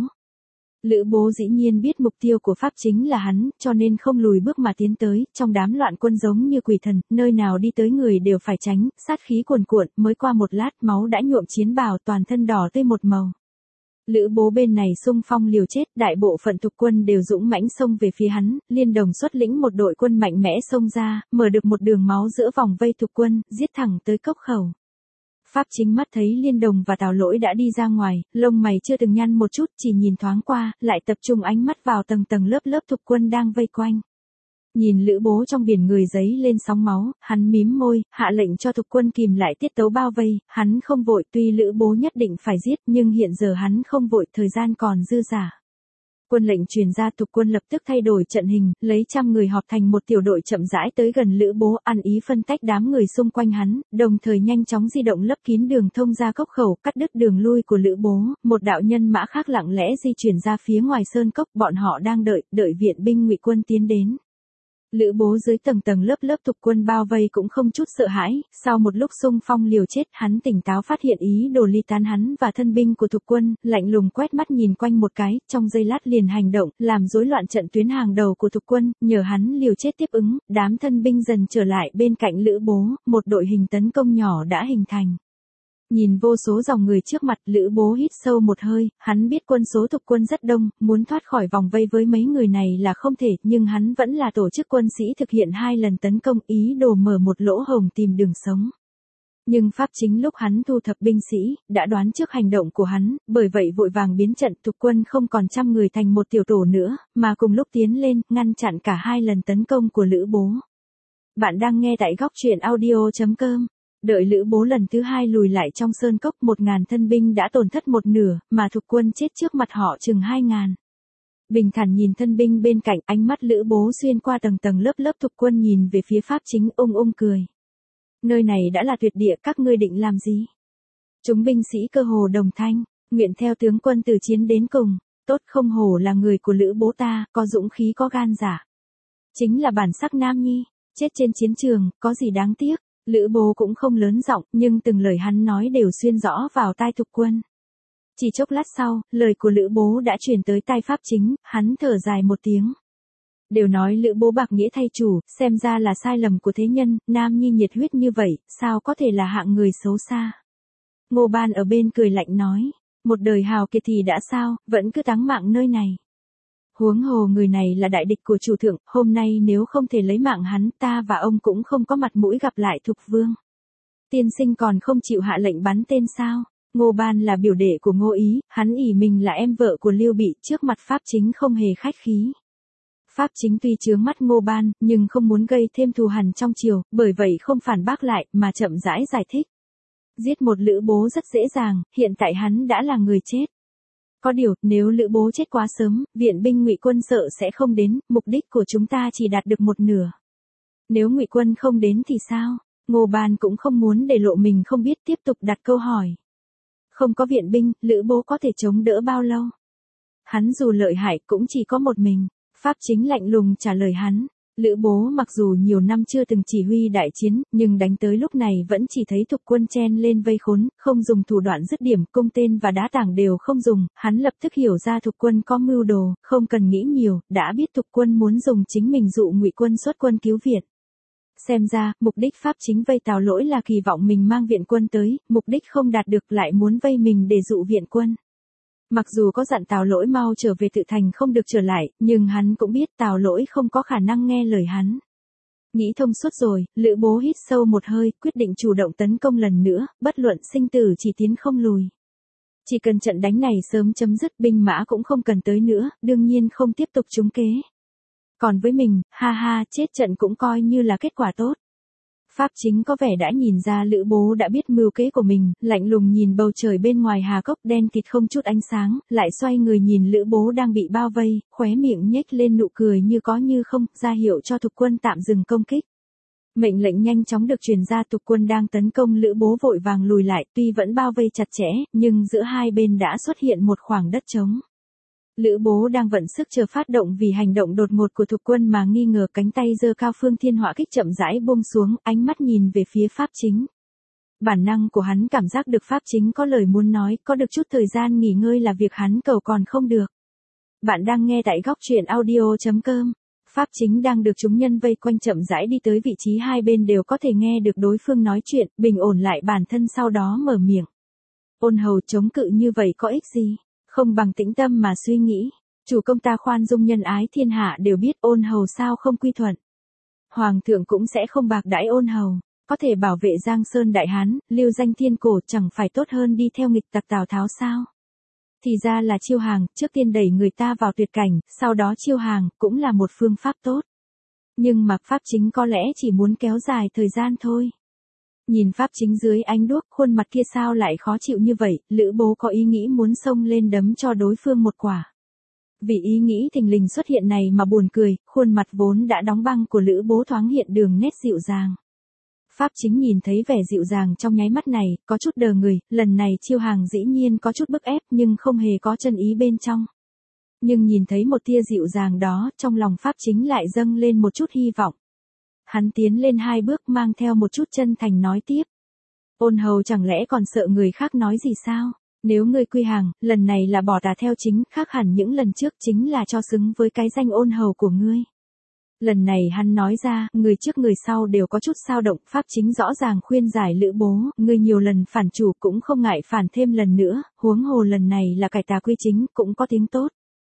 Lữ Bố dĩ nhiên biết mục tiêu của Pháp chính là hắn, cho nên không lùi bước mà tiến tới, trong đám loạn quân giống như quỷ thần, nơi nào đi tới người đều phải tránh, sát khí cuồn cuộn, mới qua một lát máu đã nhuộm chiến bào, toàn thân đỏ tươi một màu. Lữ Bố bên này xung phong liều chết, đại bộ phận thục quân đều dũng mãnh xông về phía hắn, Liên Đồng xuất lĩnh một đội quân mạnh mẽ xông ra, mở được một đường máu giữa vòng vây thục quân, giết thẳng tới cốc khẩu. Pháp chính mắt thấy Liên Đồng và Tào Lỗi đã đi ra ngoài, lông mày chưa từng nhăn một chút, chỉ nhìn thoáng qua, lại tập trung ánh mắt vào tầng tầng lớp lớp thục quân đang vây quanh. Nhìn Lữ Bố trong biển người giấy lên sóng máu, hắn mím môi, hạ lệnh cho thục quân kìm lại tiết tấu bao vây, hắn không vội, tuy Lữ Bố nhất định phải giết, nhưng hiện giờ hắn không vội, thời gian còn dư dả. Quân lệnh truyền ra, thục quân lập tức thay đổi trận hình, lấy 100 người họp thành một tiểu đội chậm rãi tới gần Lữ Bố, ăn ý phân tách đám người xung quanh hắn, đồng thời nhanh chóng di động lấp kín đường thông ra cốc khẩu, cắt đứt đường lui của Lữ Bố. Một đạo nhân mã khác lặng lẽ di chuyển ra phía ngoài sơn cốc, bọn họ đang đợi viện binh Ngụy quân tiến đến. Lữ Bố dưới tầng tầng lớp lớp thục quân bao vây cũng không chút sợ hãi, sau một lúc xung phong liều chết, hắn tỉnh táo phát hiện ý đồ ly tán hắn và thân binh của thục quân, lạnh lùng quét mắt nhìn quanh một cái, trong giây lát liền hành động, làm rối loạn trận tuyến hàng đầu của thục quân, nhờ hắn liều chết tiếp ứng, đám thân binh dần trở lại bên cạnh Lữ Bố, một đội hình tấn công nhỏ đã hình thành. Nhìn vô số dòng người trước mặt, Lữ Bố hít sâu một hơi, hắn biết quân số thục quân rất đông, muốn thoát khỏi vòng vây với mấy người này là không thể, nhưng hắn vẫn là tổ chức quân sĩ thực hiện 2 lần tấn công, ý đồ mở một lỗ hổng tìm đường sống. Nhưng Pháp chính lúc hắn thu thập binh sĩ, đã đoán trước hành động của hắn, bởi vậy vội vàng biến trận, thục quân không còn 100 người thành một tiểu tổ nữa, mà cùng lúc tiến lên, ngăn chặn cả 2 lần tấn công của Lữ Bố. Bạn đang nghe tại góc truyện audio.com. Đợi Lữ Bố lần thứ 2 lùi lại trong sơn cốc, 1000 thân binh đã tổn thất một nửa, mà thục quân chết trước mặt họ chừng 2000. Bình thản nhìn thân binh bên cạnh, ánh mắt Lữ Bố xuyên qua tầng tầng lớp lớp thục quân nhìn về phía Pháp chính, cười. Nơi này đã là tuyệt địa, các ngươi định làm gì? Chúng binh sĩ cơ hồ đồng thanh, nguyện theo tướng quân từ chiến đến cùng, tốt không hổ là người của Lữ Bố ta, có dũng khí có gan dạ. Chính là bản sắc nam nhi, chết trên chiến trường, có gì đáng tiếc. Lữ Bố cũng không lớn giọng, nhưng từng lời hắn nói đều xuyên rõ vào tai thục quân. Chỉ chốc lát sau, lời của Lữ Bố đã truyền tới tai Pháp chính, hắn thở dài một tiếng. Đều nói Lữ Bố bạc nghĩa thay chủ, xem ra là sai lầm của thế nhân, nam nhi nhiệt huyết như vậy, sao có thể là hạng người xấu xa. Ngô Ban ở bên cười lạnh nói, một đời hào kiệt thì đã sao, vẫn cứ táng mạng nơi này. Huống hồ người này là đại địch của chủ thượng, hôm nay nếu không thể lấy mạng hắn, ta và ông cũng không có mặt mũi gặp lại thục vương. Tiên sinh còn không chịu hạ lệnh bắn tên sao? Ngô Ban là biểu đệ của Ngô Ý, hắn ỷ mình là em vợ của Lưu Bị, trước mặt Pháp chính không hề khách khí. Pháp chính tuy chướng mắt Ngô Ban, nhưng không muốn gây thêm thù hằn trong triều, bởi vậy không phản bác lại, mà chậm rãi giải thích. Giết một Lữ Bố rất dễ dàng, hiện tại hắn đã là người chết. Có điều, nếu Lữ Bố chết quá sớm, viện binh Ngụy quân sợ sẽ không đến, mục đích của chúng ta chỉ đạt được một nửa. Nếu Ngụy quân không đến thì sao? Ngô Ban cũng không muốn để lộ mình không biết, tiếp tục đặt câu hỏi. Không có viện binh, Lữ Bố có thể chống đỡ bao lâu? Hắn dù lợi hại cũng chỉ có một mình. Pháp chính lạnh lùng trả lời hắn. Lữ Bố mặc dù nhiều năm chưa từng chỉ huy đại chiến, nhưng đánh tới lúc này vẫn chỉ thấy thục quân chen lên vây khốn, không dùng thủ đoạn dứt điểm, cung tên và đá tảng đều không dùng, hắn lập tức hiểu ra thục quân có mưu đồ, không cần nghĩ nhiều, đã biết thục quân muốn dùng chính mình dụ Ngụy quân xuất quân cứu Việt. Xem ra, mục đích Pháp chính vây Tào Lỗi là kỳ vọng mình mang viện quân tới, mục đích không đạt được lại muốn vây mình để dụ viện quân. Mặc dù có dặn Tào Lỗi mau trở về tự thành không được trở lại, nhưng hắn cũng biết Tào Lỗi không có khả năng nghe lời hắn. Nghĩ thông suốt rồi, Lữ Bố hít sâu một hơi, quyết định chủ động tấn công lần nữa, bất luận sinh tử chỉ tiến không lùi. Chỉ cần trận đánh này sớm chấm dứt, binh mã cũng không cần tới nữa, đương nhiên không tiếp tục trúng kế. Còn với mình, ha ha, chết trận cũng coi như là kết quả tốt. Pháp chính có vẻ đã nhìn ra Lữ Bố đã biết mưu kế của mình, lạnh lùng nhìn bầu trời bên ngoài hà cốc đen kịt không chút ánh sáng, lại xoay người nhìn Lữ Bố đang bị bao vây, khóe miệng nhếch lên nụ cười như có như không, ra hiệu cho thục quân tạm dừng công kích. Mệnh lệnh nhanh chóng được truyền ra, thục quân đang tấn công Lữ Bố vội vàng lùi lại, tuy vẫn bao vây chặt chẽ, nhưng giữa hai bên đã xuất hiện một khoảng đất trống. Lữ Bố đang vận sức chờ phát động vì hành động đột ngột của Thục Quân mà nghi ngờ, cánh tay giơ cao phương thiên họa kích chậm rãi buông xuống, ánh mắt nhìn về phía Pháp Chính. Bản năng của hắn cảm giác được Pháp Chính có lời muốn nói, có được chút thời gian nghỉ ngơi là việc hắn cầu còn không được. Bạn đang nghe tại góc truyện audio.com. Pháp Chính đang được chúng nhân vây quanh chậm rãi đi tới vị trí hai bên đều có thể nghe được đối phương nói chuyện, bình ổn lại bản thân sau đó mở miệng. Ôn Hầu chống cự như vậy có ích gì? Không bằng tĩnh tâm mà suy nghĩ. Chủ công ta khoan dung nhân ái thiên hạ đều biết, Ôn Hầu sao không quy thuận. Hoàng thượng cũng sẽ không bạc đãi Ôn Hầu. Có thể bảo vệ Giang Sơn Đại Hán, lưu danh thiên cổ, chẳng phải tốt hơn đi theo nghịch tặc Tào Tháo sao? Thì ra là chiêu hàng, trước tiên đẩy người ta vào tuyệt cảnh, sau đó chiêu hàng, cũng là một phương pháp tốt. Nhưng mà Pháp Chính có lẽ chỉ muốn kéo dài thời gian thôi. Nhìn Pháp Chính dưới ánh đuốc, khuôn mặt kia sao lại khó chịu như vậy, Lữ Bố có ý nghĩ muốn xông lên đấm cho đối phương một quả. Vì ý nghĩ thình lình xuất hiện này mà buồn cười, khuôn mặt vốn đã đóng băng của Lữ Bố thoáng hiện đường nét dịu dàng. Pháp Chính nhìn thấy vẻ dịu dàng trong nháy mắt này, có chút đờ người, lần này chiêu hàng dĩ nhiên có chút bức ép nhưng không hề có chân ý bên trong. Nhưng nhìn thấy một tia dịu dàng đó, trong lòng Pháp Chính lại dâng lên một chút hy vọng. Hắn tiến lên hai bước mang theo một chút chân thành nói tiếp. Ôn Hầu chẳng lẽ còn sợ người khác nói gì sao? Nếu ngươi quy hàng, lần này là bỏ tà theo chính, khác hẳn những lần trước chính là cho xứng với cái danh Ôn Hầu của ngươi. Lần này hắn nói ra, người trước người sau đều có chút dao động, Pháp Chính rõ ràng khuyên giải Lữ Bố, ngươi nhiều lần phản chủ cũng không ngại phản thêm lần nữa, huống hồ lần này là cải tà quy chính, cũng có tiếng tốt.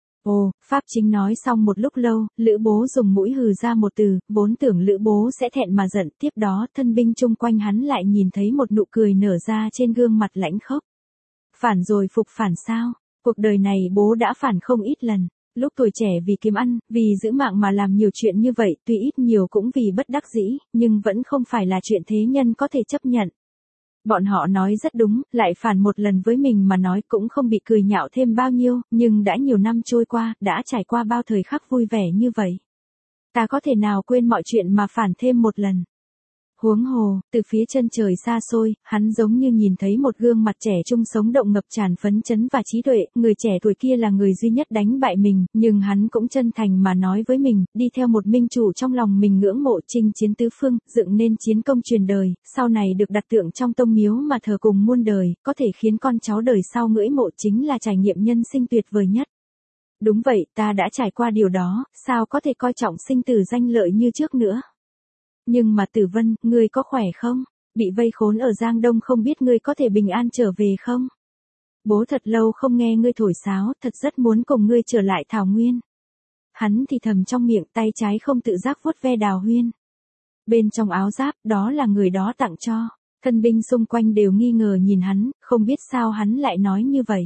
Ồ, Pháp Chính nói xong một lúc lâu, Lữ Bố dùng mũi hừ ra một từ, vốn tưởng Lữ Bố sẽ thẹn mà giận, tiếp đó thân binh chung quanh hắn lại nhìn thấy một nụ cười nở ra trên gương mặt lãnh khốc. Phản rồi phục phản sao? Cuộc đời này bố đã phản không ít lần. Lúc tuổi trẻ vì kiếm ăn, vì giữ mạng mà làm nhiều chuyện như vậy, tuy ít nhiều cũng vì bất đắc dĩ, nhưng vẫn không phải là chuyện thế nhân có thể chấp nhận. Bọn họ nói rất đúng, lại phản một lần với mình mà nói cũng không bị cười nhạo thêm bao nhiêu, nhưng đã nhiều năm trôi qua, đã trải qua bao thời khắc vui vẻ như vậy. Ta có thể nào quên mọi chuyện mà phản thêm một lần. Huống hồ, từ phía chân trời xa xôi, hắn giống như nhìn thấy một gương mặt trẻ trung sống động ngập tràn phấn chấn và trí tuệ, người trẻ tuổi kia là người duy nhất đánh bại mình, nhưng hắn cũng chân thành mà nói với mình, đi theo một minh chủ trong lòng mình ngưỡng mộ, chinh chiến tứ phương, dựng nên chiến công truyền đời, sau này được đặt tượng trong tông miếu mà thờ cùng muôn đời, có thể khiến con cháu đời sau ngưỡi mộ, chính là trải nghiệm nhân sinh tuyệt vời nhất. Đúng vậy, ta đã trải qua điều đó, sao có thể coi trọng sinh tử danh lợi như trước nữa. Nhưng mà Tử Vân, ngươi có khỏe không? Bị vây khốn ở Giang Đông không biết ngươi có thể bình an trở về không? Bố thật lâu không nghe ngươi thổi sáo, thật rất muốn cùng ngươi trở lại Thảo Nguyên. Hắn thì thầm trong miệng, tay trái không tự giác vuốt ve Đào Huyên. Bên trong áo giáp, đó là người đó tặng cho. Thân binh xung quanh đều nghi ngờ nhìn hắn, không biết sao hắn lại nói như vậy.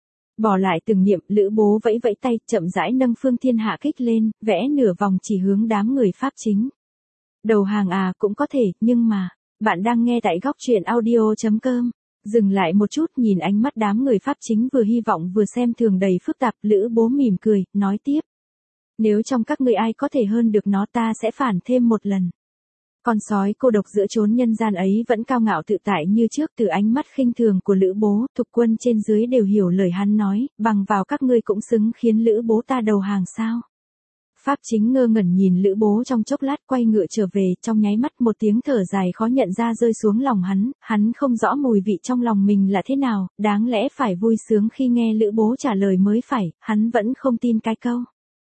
Bỏ lại từng niệm, Lữ Bố vẫy vẫy tay, chậm rãi nâng phương thiên hạ kích lên, vẽ nửa vòng chỉ hướng đám người Pháp Chính. Đầu hàng à, cũng có thể, nhưng mà, bạn đang nghe tại góc truyện audio.com. Dừng lại một chút, nhìn ánh mắt đám người Pháp Chính vừa hy vọng vừa xem thường đầy phức tạp, Lữ Bố mỉm cười, nói tiếp. Nếu trong các ngươi ai có thể hơn được nó ta sẽ phản thêm một lần. Con sói cô độc giữa chốn nhân gian ấy vẫn cao ngạo tự tại như trước, từ ánh mắt khinh thường của Lữ Bố, Thục Quân trên dưới đều hiểu lời hắn nói, bằng vào các ngươi cũng xứng khiến Lữ Bố ta đầu hàng sao. Pháp Chính ngơ ngẩn nhìn Lữ Bố trong chốc lát, quay ngựa trở về, trong nháy mắt một tiếng thở dài khó nhận ra rơi xuống lòng hắn không rõ mùi vị trong lòng mình là thế nào, đáng lẽ phải vui sướng khi nghe Lữ Bố trả lời mới phải, hắn vẫn không tin cái câu.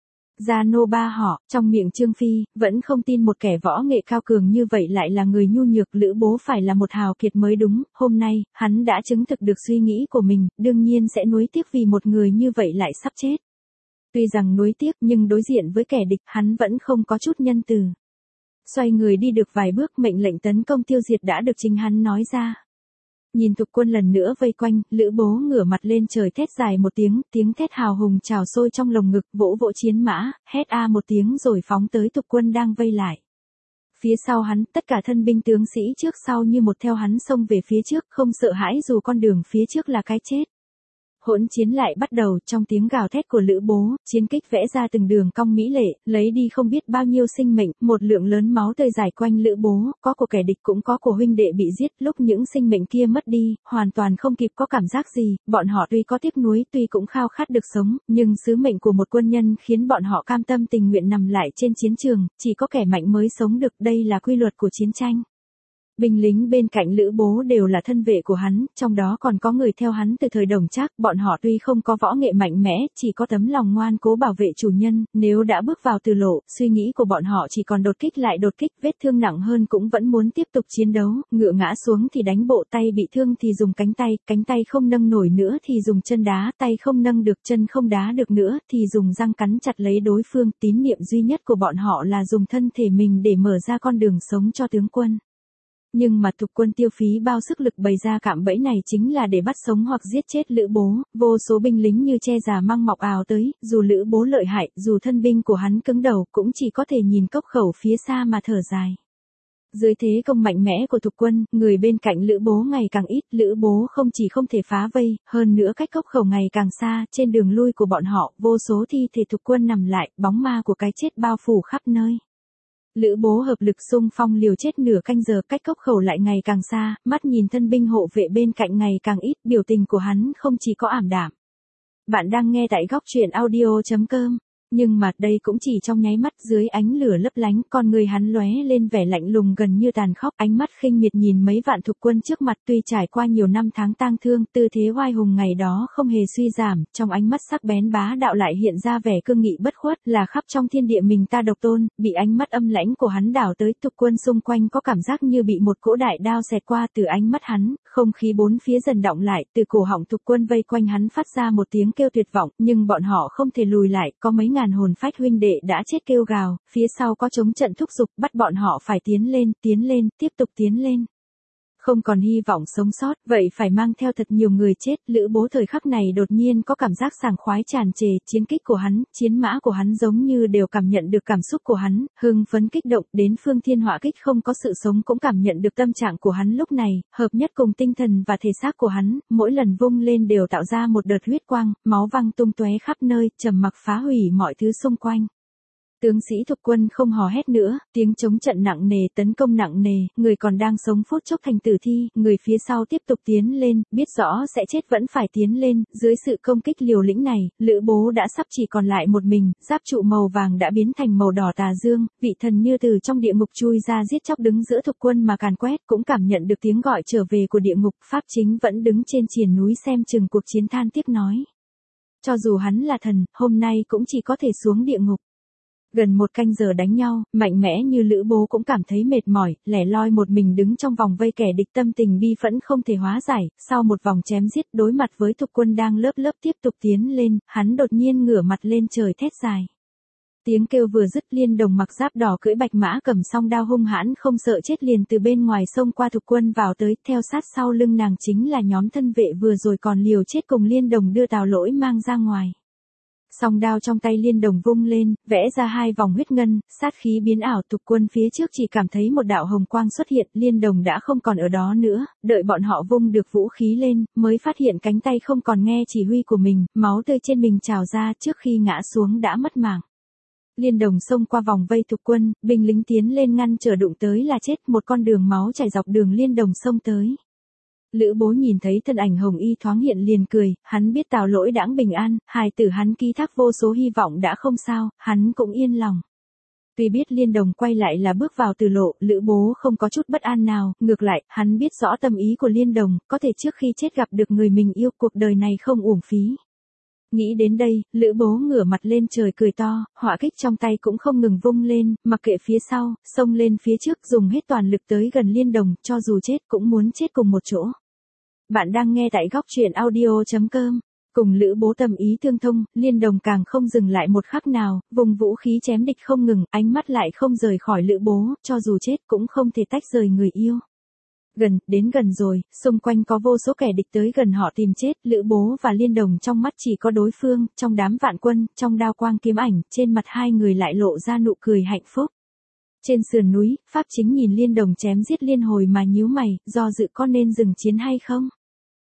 Gia nô ba họ, trong miệng Trương Phi, vẫn không tin một kẻ võ nghệ cao cường như vậy lại là người nhu nhược, Lữ Bố phải là một hào kiệt mới đúng, hôm nay, hắn đã chứng thực được suy nghĩ của mình, đương nhiên sẽ nuối tiếc vì một người như vậy lại sắp chết. Tuy rằng nuối tiếc nhưng đối diện với kẻ địch hắn vẫn không có chút nhân từ. Xoay người đi được vài bước, mệnh lệnh tấn công tiêu diệt đã được chính hắn nói ra. Nhìn Thục Quân lần nữa vây quanh, Lữ Bố ngửa mặt lên trời thét dài một tiếng thét hào hùng trào sôi trong lồng ngực, vỗ vỗ chiến mã, hét a một tiếng rồi phóng tới Thục Quân đang vây lại. Phía sau hắn, tất cả thân binh tướng sĩ trước sau như một theo hắn xông về phía trước, không sợ hãi dù con đường phía trước là cái chết. Hỗn chiến lại bắt đầu, trong tiếng gào thét của Lữ Bố, chiến kích vẽ ra từng đường cong mỹ lệ, lấy đi không biết bao nhiêu sinh mệnh, một lượng lớn máu tươi rải quanh Lữ Bố, có của kẻ địch cũng có của huynh đệ bị giết, lúc những sinh mệnh kia mất đi, hoàn toàn không kịp có cảm giác gì, bọn họ tuy có tiếc nuối, tuy cũng khao khát được sống, nhưng sứ mệnh của một quân nhân khiến bọn họ cam tâm tình nguyện nằm lại trên chiến trường, chỉ có kẻ mạnh mới sống được, đây là quy luật của chiến tranh. Binh lính bên cạnh Lữ Bố đều là thân vệ của hắn, trong đó còn có người theo hắn từ thời Đồng Trác, bọn họ tuy không có võ nghệ mạnh mẽ, chỉ có tấm lòng ngoan cố bảo vệ chủ nhân, nếu đã bước vào Từ Lộ, suy nghĩ của bọn họ chỉ còn đột kích lại đột kích, vết thương nặng hơn cũng vẫn muốn tiếp tục chiến đấu, ngựa ngã xuống thì đánh bộ, tay bị thương thì dùng cánh tay không nâng nổi nữa thì dùng chân đá, tay không nâng được, chân không đá được nữa thì dùng răng cắn chặt lấy đối phương, tín niệm duy nhất của bọn họ là dùng thân thể mình để mở ra con đường sống cho tướng quân. Nhưng mà Thục Quân tiêu phí bao sức lực bày ra cạm bẫy này chính là để bắt sống hoặc giết chết Lữ Bố, vô số binh lính như che già măng mọc ào tới, dù Lữ Bố lợi hại, dù thân binh của hắn cứng đầu, cũng chỉ có thể nhìn cốc khẩu phía xa mà thở dài. Dưới thế công mạnh mẽ của Thục Quân, người bên cạnh Lữ Bố ngày càng ít, Lữ Bố không chỉ không thể phá vây, hơn nữa cách cốc khẩu ngày càng xa, trên đường lui của bọn họ, vô số thi thể Thục Quân nằm lại, bóng ma của cái chết bao phủ khắp nơi. Lữ Bố hợp lực xung phong liều chết nửa canh giờ, cách cốc khẩu lại ngày càng xa, mắt nhìn thân binh hộ vệ bên cạnh ngày càng ít, biểu tình của hắn không chỉ có ảm đạm. Bạn đang nghe tại góc truyện audio.com. Nhưng mà đây cũng chỉ trong nháy mắt, dưới ánh lửa lấp lánh, con người hắn lóe lên vẻ lạnh lùng gần như tàn khốc, ánh mắt khinh miệt nhìn mấy vạn Thục Quân trước mặt, tuy trải qua nhiều năm tháng tang thương, tư thế oai hùng ngày đó không hề suy giảm, trong ánh mắt sắc bén bá đạo lại hiện ra vẻ cương nghị bất khuất, là khắp trong thiên địa mình ta độc tôn, bị ánh mắt âm lãnh của hắn đảo tới, Thục Quân xung quanh có cảm giác như bị một cỗ đại đao xẹt qua, từ ánh mắt hắn, không khí bốn phía dần đọng lại, từ cổ họng Thục Quân vây quanh hắn phát ra một tiếng kêu tuyệt vọng, nhưng bọn họ không thể lùi lại, có mấy ngàn hồn phách huynh đệ đã chết kêu gào, phía sau có chống trận thúc giục, bắt bọn họ phải tiến lên, tiếp tục tiến lên. Không còn hy vọng sống sót, vậy phải mang theo thật nhiều người chết, Lữ Bố thời khắc này đột nhiên có cảm giác sảng khoái tràn trề, chiến kích của hắn, chiến mã của hắn giống như đều cảm nhận được cảm xúc của hắn, hưng phấn kích động, đến phương thiên họa kích không có sự sống cũng cảm nhận được tâm trạng của hắn lúc này, hợp nhất cùng tinh thần và thể xác của hắn, mỗi lần vung lên đều tạo ra một đợt huyết quang, máu văng tung tóe khắp nơi, trầm mặc phá hủy mọi thứ xung quanh. Tướng sĩ Thục Quân không hò hét nữa, tiếng chống trận nặng nề, tấn công nặng nề, người còn đang sống phút chốc thành tử thi, người phía sau tiếp tục tiến lên, biết rõ sẽ chết vẫn phải tiến lên, dưới sự công kích liều lĩnh này, Lữ Bố đã sắp chỉ còn lại một mình, giáp trụ màu vàng đã biến thành màu đỏ tà dương, vị thần như từ trong địa ngục chui ra giết chóc đứng giữa Thục Quân mà càn quét, cũng cảm nhận được tiếng gọi trở về của địa ngục, Pháp Chính vẫn đứng trên triền núi xem chừng cuộc chiến than tiếc nói. Cho dù hắn là thần, hôm nay cũng chỉ có thể xuống địa ngục. Gần một canh giờ đánh nhau, mạnh mẽ như Lữ Bố cũng cảm thấy mệt mỏi, lẻ loi một mình đứng trong vòng vây kẻ địch, tâm tình bi phẫn không thể hóa giải, sau một vòng chém giết đối mặt với Thục Quân đang lớp tiếp tục tiến lên, hắn đột nhiên ngửa mặt lên trời thét dài. Tiếng kêu vừa dứt, Liên Đồng mặc giáp đỏ cưỡi bạch mã cầm song đao hung hãn không sợ chết liền từ bên ngoài xông qua Thục Quân vào tới, theo sát sau lưng nàng chính là nhóm thân vệ vừa rồi còn liều chết cùng Liên Đồng đưa Tào Lỗi mang ra ngoài. Song đao trong tay Liên Đồng vung lên, vẽ ra hai vòng huyết ngân, sát khí biến ảo, Thục Quân phía trước chỉ cảm thấy một đạo hồng quang xuất hiện, Liên Đồng đã không còn ở đó nữa, đợi bọn họ vung được vũ khí lên, mới phát hiện cánh tay không còn nghe chỉ huy của mình, máu tươi trên mình trào ra, trước khi ngã xuống đã mất mạng. Liên Đồng xông qua vòng vây Thục Quân, binh lính tiến lên ngăn trở, đụng tới là chết, một con đường máu chảy dọc đường Liên Đồng xông tới. Lữ Bố nhìn thấy thân ảnh hồng y thoáng hiện liền cười, hắn biết Tào Lỗi đãng bình an, hài tử hắn ký thác vô số hy vọng đã không sao, hắn cũng yên lòng. Tuy biết Liên Đồng quay lại là bước vào Từ Lộ, Lữ Bố không có chút bất an nào, ngược lại, hắn biết rõ tâm ý của Liên Đồng, có thể trước khi chết gặp được người mình yêu, cuộc đời này không uổng phí. Nghĩ đến đây, Lữ Bố ngửa mặt lên trời cười to, họa kích trong tay cũng không ngừng vung lên, mặc kệ phía sau, xông lên phía trước, dùng hết toàn lực tới gần Liên Đồng, cho dù chết cũng muốn chết cùng một chỗ. Bạn đang nghe tại góc truyện audio.com. Cùng Lữ Bố tâm ý tương thông, Liên Đồng càng không dừng lại một khắc nào, vùng vũ khí chém địch không ngừng, ánh mắt lại không rời khỏi Lữ Bố, cho dù chết cũng không thể tách rời người yêu. Đến gần rồi, xung quanh có vô số kẻ địch tới gần họ tìm chết, Lữ Bố và Liên Đồng trong mắt chỉ có đối phương, trong đám vạn quân, trong đao quang kiếm ảnh, trên mặt hai người lại lộ ra nụ cười hạnh phúc. Trên sườn núi, Pháp Chính nhìn Liên Đồng chém giết liên hồi mà nhíu mày, do dự có nên dừng chiến hay không.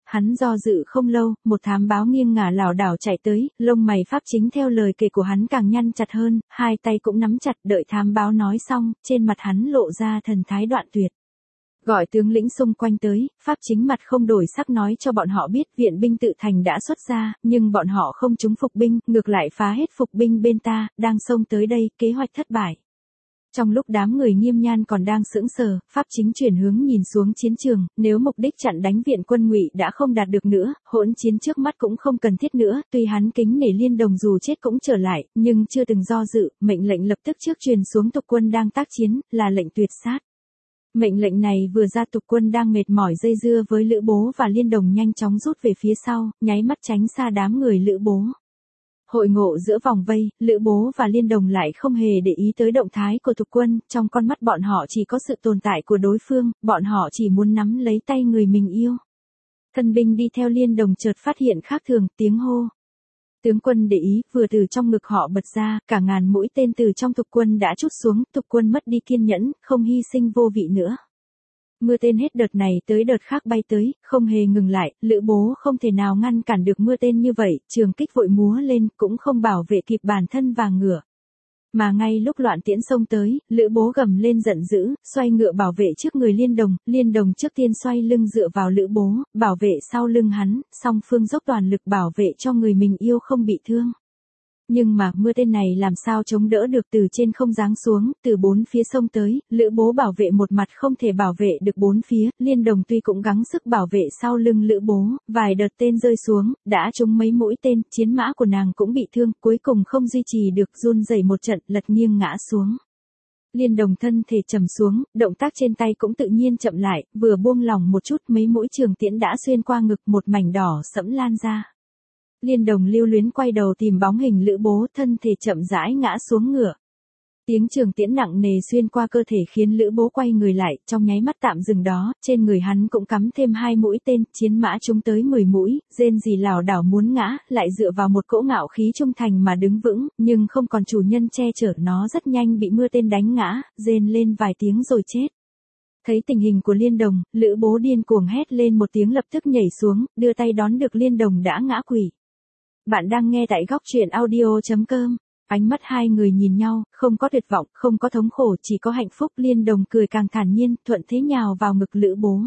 hắn do dự không lâu, một thám báo nghiêng ngả lảo đảo chạy tới, lông mày Pháp Chính theo lời kể của hắn càng nhăn chặt hơn, hai tay cũng nắm chặt, đợi thám báo nói xong, trên mặt hắn lộ ra thần thái đoạn tuyệt. Gọi tướng lĩnh xung quanh tới, Pháp Chính mặt không đổi sắc nói cho bọn họ biết viện binh tự thành đã xuất ra, nhưng bọn họ không trúng phục binh, ngược lại phá hết phục binh bên ta, đang xông tới đây, kế hoạch thất bại. Trong lúc đám người Nghiêm Nhan còn đang sững sờ, Pháp Chính chuyển hướng nhìn xuống chiến trường, nếu mục đích chặn đánh viện quân Ngụy đã không đạt được nữa, hỗn chiến trước mắt cũng không cần thiết nữa, tuy hắn kính nể Liên Đồng dù chết cũng trở lại, nhưng chưa từng do dự, mệnh lệnh lập tức trước truyền xuống tục quân đang tác chiến, là lệnh tuyệt sát. Mệnh lệnh này vừa ra, tục quân đang mệt mỏi dây dưa với Lữ Bố và Liên Đồng nhanh chóng rút về phía sau, nháy mắt tránh xa đám người Lữ Bố. Hội ngộ giữa vòng vây, Lữ Bố và Liên Đồng lại không hề để ý tới động thái của tục quân, trong con mắt bọn họ chỉ có sự tồn tại của đối phương, bọn họ chỉ muốn nắm lấy tay người mình yêu. Thân binh đi theo Liên Đồng chợt phát hiện khác thường, tiếng hô. Tướng quân để ý, vừa từ trong ngực họ bật ra, cả ngàn mũi tên từ trong tục quân đã trút xuống, tục quân mất đi kiên nhẫn, không hy sinh vô vị nữa. Mưa tên hết đợt này tới đợt khác bay tới, không hề ngừng lại, Lữ Bố không thể nào ngăn cản được mưa tên như vậy, trường kích vội múa lên, cũng không bảo vệ kịp bản thân và ngựa. Mà ngay lúc loạn tiễn xông tới, Lữ Bố gầm lên giận dữ, xoay ngựa bảo vệ trước người Liên Đồng trước tiên xoay lưng dựa vào Lữ Bố, bảo vệ sau lưng hắn, song phương dốc toàn lực bảo vệ cho người mình yêu không bị thương. Nhưng mà mưa tên này làm sao chống đỡ được, từ trên không giáng xuống, từ bốn phía sông tới, Lữ Bố bảo vệ một mặt không thể bảo vệ được bốn phía, Liên Đồng tuy cũng gắng sức bảo vệ sau lưng Lữ Bố, vài đợt tên rơi xuống, đã trúng mấy mũi tên, chiến mã của nàng cũng bị thương, cuối cùng không duy trì được, run rẩy một trận, lật nghiêng ngã xuống. Liên Đồng thân thể trầm xuống, động tác trên tay cũng tự nhiên chậm lại, vừa buông lỏng một chút, mấy mũi trường tiễn đã xuyên qua ngực, một mảnh đỏ sẫm lan ra. Liên Đồng lưu luyến quay đầu tìm bóng hình Lữ Bố, thân thể chậm rãi ngã xuống ngựa. Tiếng trường tiễn nặng nề xuyên qua cơ thể khiến Lữ Bố quay người lại, trong nháy mắt tạm dừng đó, trên người hắn cũng cắm thêm 2 mũi tên, chiến mã trúng tới 10 mũi, rên rỉ lảo đảo muốn ngã, lại dựa vào một cỗ ngạo khí trung thành mà đứng vững, nhưng không còn chủ nhân che chở, nó rất nhanh bị mưa tên đánh ngã, rên lên vài tiếng rồi chết. Thấy tình hình của Liên Đồng, Lữ Bố điên cuồng hét lên một tiếng, lập tức nhảy xuống, đưa tay đón được Liên Đồng đã ngã quỵ. Bạn đang nghe tại góc truyện audio.com. Ánh mắt hai người nhìn nhau, không có tuyệt vọng, không có thống khổ, chỉ có hạnh phúc. Liên Đồng cười càng thản nhiên, thuận thế nhào vào ngực Lữ Bố.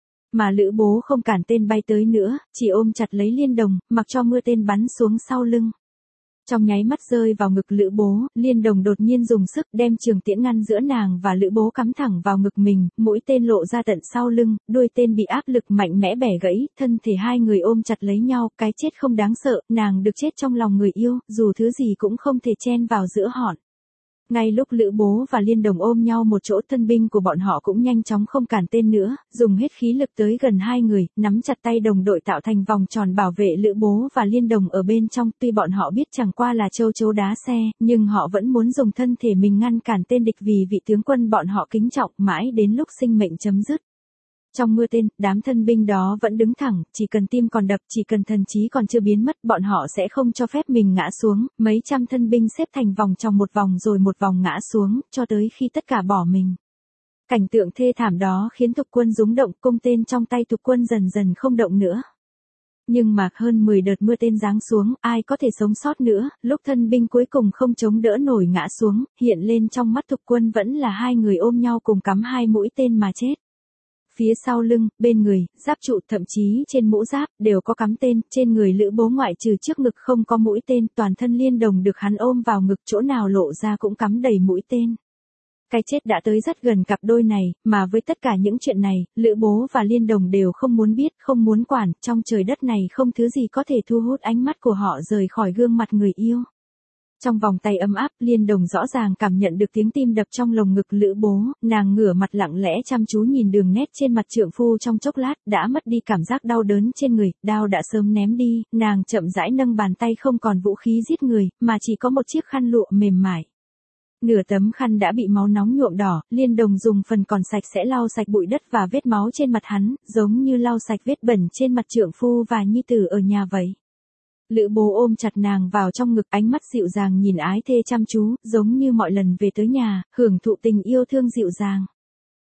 Mà Lữ Bố không cản tên bay tới nữa, chỉ ôm chặt lấy Liên Đồng, mặc cho mưa tên bắn xuống sau lưng. Trong nháy mắt rơi vào ngực Lữ Bố, Liên Đồng đột nhiên dùng sức đem trường tiễn ngăn giữa nàng và Lữ Bố cắm thẳng vào ngực mình, mũi tên lộ ra tận sau lưng, đuôi tên bị áp lực mạnh mẽ bẻ gãy, thân thể hai người ôm chặt lấy nhau, cái chết không đáng sợ, nàng được chết trong lòng người yêu, dù thứ gì cũng không thể chen vào giữa họ. Ngay lúc Lữ Bố và Liên Đồng ôm nhau một chỗ, thân binh của bọn họ cũng nhanh chóng không cản tên nữa, dùng hết khí lực tới gần hai người, nắm chặt tay đồng đội tạo thành vòng tròn bảo vệ Lữ Bố và Liên Đồng ở bên trong. Tuy bọn họ biết chẳng qua là châu chấu đá xe, nhưng họ vẫn muốn dùng thân thể mình ngăn cản tên địch vì vị tướng quân bọn họ kính trọng, mãi đến lúc sinh mệnh chấm dứt. Trong mưa tên, đám thân binh đó vẫn đứng thẳng, chỉ cần tim còn đập, chỉ cần thần trí còn chưa biến mất, bọn họ sẽ không cho phép mình ngã xuống. Mấy trăm thân binh xếp thành vòng trong một vòng rồi một vòng ngã xuống, cho tới khi tất cả bỏ mình. Cảnh tượng thê thảm đó khiến tục quân rúng động, cung tên trong tay tục quân dần dần không động nữa. Nhưng mà hơn 10 đợt mưa tên giáng xuống, ai có thể sống sót nữa, lúc thân binh cuối cùng không chống đỡ nổi ngã xuống, hiện lên trong mắt tục quân vẫn là hai người ôm nhau cùng cắm 2 mũi tên mà chết. Phía sau lưng, bên người, giáp trụ, thậm chí trên mũ giáp, đều có cắm tên, trên người Lữ Bố ngoại trừ trước ngực không có mũi tên, toàn thân Liên Đồng được hắn ôm vào ngực, chỗ nào lộ ra cũng cắm đầy mũi tên. Cái chết đã tới rất gần cặp đôi này, mà với tất cả những chuyện này, Lữ Bố và Liên Đồng đều không muốn biết, không muốn quản, trong trời đất này không thứ gì có thể thu hút ánh mắt của họ rời khỏi gương mặt người yêu. Trong vòng tay ấm áp, Liên Đồng rõ ràng cảm nhận được tiếng tim đập trong lồng ngực Lữ Bố, nàng ngửa mặt lặng lẽ chăm chú nhìn đường nét trên mặt trượng phu trong chốc lát, đã mất đi cảm giác đau đớn trên người, đao đã sớm ném đi, nàng chậm rãi nâng bàn tay, không còn vũ khí giết người, mà chỉ có một chiếc khăn lụa mềm mại. Nửa tấm khăn đã bị máu nóng nhuộm đỏ, Liên Đồng dùng phần còn sạch sẽ lau sạch bụi đất và vết máu trên mặt hắn, giống như lau sạch vết bẩn trên mặt trượng phu và nhi tử ở nhà vậy. Lữ Bố ôm chặt nàng vào trong ngực, ánh mắt dịu dàng nhìn ái thê chăm chú, giống như mọi lần về tới nhà, hưởng thụ tình yêu thương dịu dàng.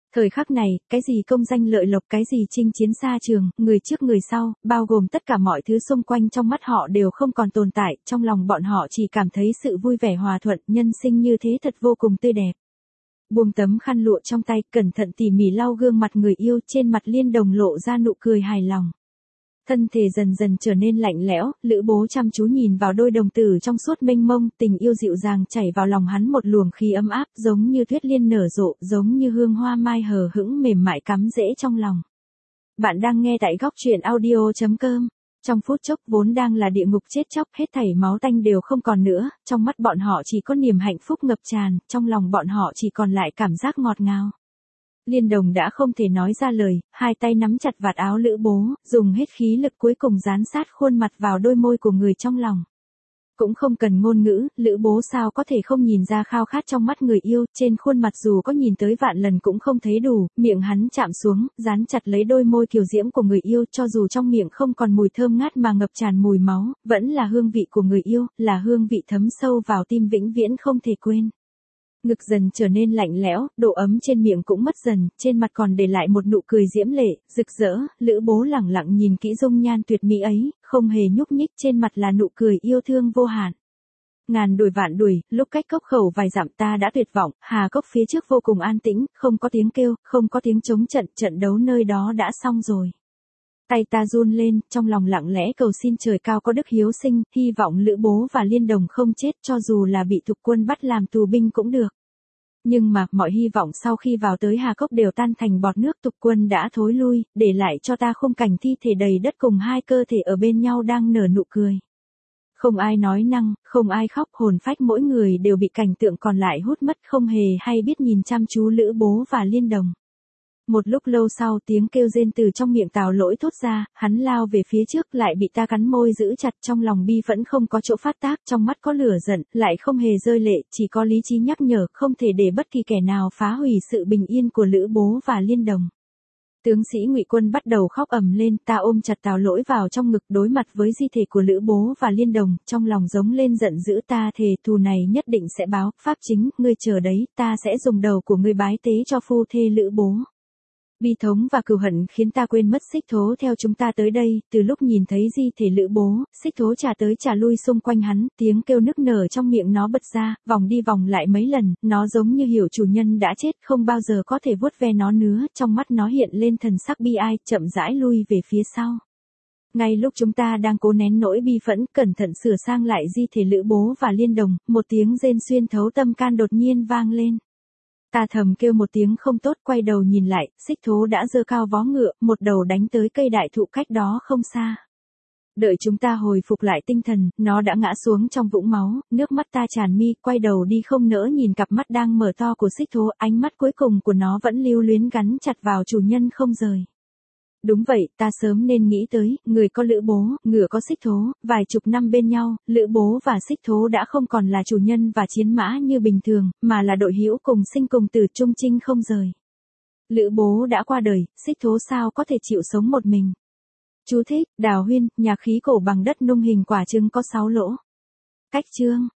Thời khắc này, cái gì công danh lợi lộc, cái gì chinh chiến xa trường, người trước người sau, bao gồm tất cả mọi thứ xung quanh trong mắt họ đều không còn tồn tại, trong lòng bọn họ chỉ cảm thấy sự vui vẻ hòa thuận, nhân sinh như thế thật vô cùng tươi đẹp. Buông tấm khăn lụa trong tay, cẩn thận tỉ mỉ lau gương mặt người yêu, trên mặt Liên Đồng lộ ra nụ cười hài lòng. Thân thể dần dần trở nên lạnh lẽo, Lữ Bố chăm chú nhìn vào đôi đồng tử trong suốt mênh mông, tình yêu dịu dàng chảy vào lòng hắn một luồng khí ấm áp, giống như tuyết liên nở rộ, giống như hương hoa mai hờ hững mềm mại cắm rễ trong lòng. Bạn đang nghe tại góc truyện audio.com. Trong phút chốc vốn đang là địa ngục chết chóc, hết thảy máu tanh đều không còn nữa, trong mắt bọn họ chỉ có niềm hạnh phúc ngập tràn, trong lòng bọn họ chỉ còn lại cảm giác ngọt ngào. Liên Đồng đã không thể nói ra lời, hai tay nắm chặt vạt áo Lữ Bố, dùng hết khí lực cuối cùng dán sát khuôn mặt vào đôi môi của người trong lòng. Cũng không cần ngôn ngữ, Lữ Bố sao có thể không nhìn ra khao khát trong mắt người yêu, trên khuôn mặt dù có nhìn tới vạn lần cũng không thấy đủ, miệng hắn chạm xuống, dán chặt lấy đôi môi kiều diễm của người yêu, cho dù trong miệng không còn mùi thơm ngát mà ngập tràn mùi máu, vẫn là hương vị của người yêu, là hương vị thấm sâu vào tim vĩnh viễn không thể quên. Ngực dần trở nên lạnh lẽo, độ ấm trên miệng cũng mất dần, trên mặt còn để lại một nụ cười diễm lệ, rực rỡ, Lữ Bố lẳng lặng nhìn kỹ dung nhan tuyệt mỹ ấy, không hề nhúc nhích, trên mặt là nụ cười yêu thương vô hạn. Ngàn đuổi vạn đuổi, lúc cách cốc khẩu vài dặm ta đã tuyệt vọng, hà cốc phía trước vô cùng an tĩnh, không có tiếng kêu, không có tiếng chống trận, trận đấu nơi đó đã xong rồi. Tay ta run lên, trong lòng lặng lẽ cầu xin trời cao có đức hiếu sinh, hy vọng Lữ Bố và Liên Đồng không chết, cho dù là bị thục quân bắt làm tù binh cũng được. Nhưng mà, mọi hy vọng sau khi vào tới Hà Cốc đều tan thành bọt nước, thục quân đã thối lui, để lại cho ta khung cảnh thi thể đầy đất cùng hai cơ thể ở bên nhau đang nở nụ cười. Không ai nói năng, không ai khóc, hồn phách mỗi người đều bị cảnh tượng còn lại hút mất, không hề hay biết nhìn chăm chú Lữ Bố và Liên Đồng. Một lúc lâu sau tiếng kêu rên từ trong miệng Tào Lỗi thốt ra, hắn lao về phía trước lại bị ta cắn môi giữ chặt, trong lòng bi vẫn không có chỗ phát tác, trong mắt có lửa giận, lại không hề rơi lệ, chỉ có lý trí nhắc nhở, không thể để bất kỳ kẻ nào phá hủy sự bình yên của Lữ Bố và Liên Đồng. Tướng sĩ Ngụy Quân bắt đầu khóc ầm lên, ta ôm chặt Tào Lỗi vào trong ngực, đối mặt với di thể của Lữ Bố và Liên Đồng, trong lòng giống lên giận dữ, ta thề thù này nhất định sẽ báo, Pháp Chính, ngươi chờ đấy, ta sẽ dùng đầu của ngươi bái tế cho phu thê Lữ Bố. Bi thống và cừu hận khiến ta quên mất Xích Thố theo chúng ta tới đây, từ lúc nhìn thấy di thể Lữ Bố, Xích Thố trả tới trả lui xung quanh hắn, tiếng kêu nức nở trong miệng nó bật ra, vòng đi vòng lại mấy lần, nó giống như hiểu chủ nhân đã chết, không bao giờ có thể vuốt ve nó nữa, trong mắt nó hiện lên thần sắc bi ai, chậm rãi lui về phía sau. Ngay lúc chúng ta đang cố nén nỗi bi phẫn, cẩn thận sửa sang lại di thể Lữ Bố và Liên Đồng, một tiếng rên xuyên thấu tâm can đột nhiên vang lên. Ta thầm kêu một tiếng không tốt, quay đầu nhìn lại, Xích Thố đã giơ cao vó ngựa, một đầu đánh tới cây đại thụ cách đó không xa. Đợi chúng ta hồi phục lại tinh thần, nó đã ngã xuống trong vũng máu, nước mắt ta tràn mi, quay đầu đi không nỡ nhìn cặp mắt đang mở to của Xích Thố, ánh mắt cuối cùng của nó vẫn lưu luyến gắn chặt vào chủ nhân không rời. Đúng vậy, ta sớm nên nghĩ tới, người có Lữ Bố, ngựa có Xích Thố, vài chục năm bên nhau, Lữ Bố và Xích Thố đã không còn là chủ nhân và chiến mã như bình thường, mà là đội hữu cùng sinh cùng tử, chung chinh không rời. Lữ Bố đã qua đời, Xích Thố sao có thể chịu sống một mình. Chú thích, Đào Huyên, nhạc khí cổ bằng đất nung hình quả trứng có 6 lỗ. Cách chương.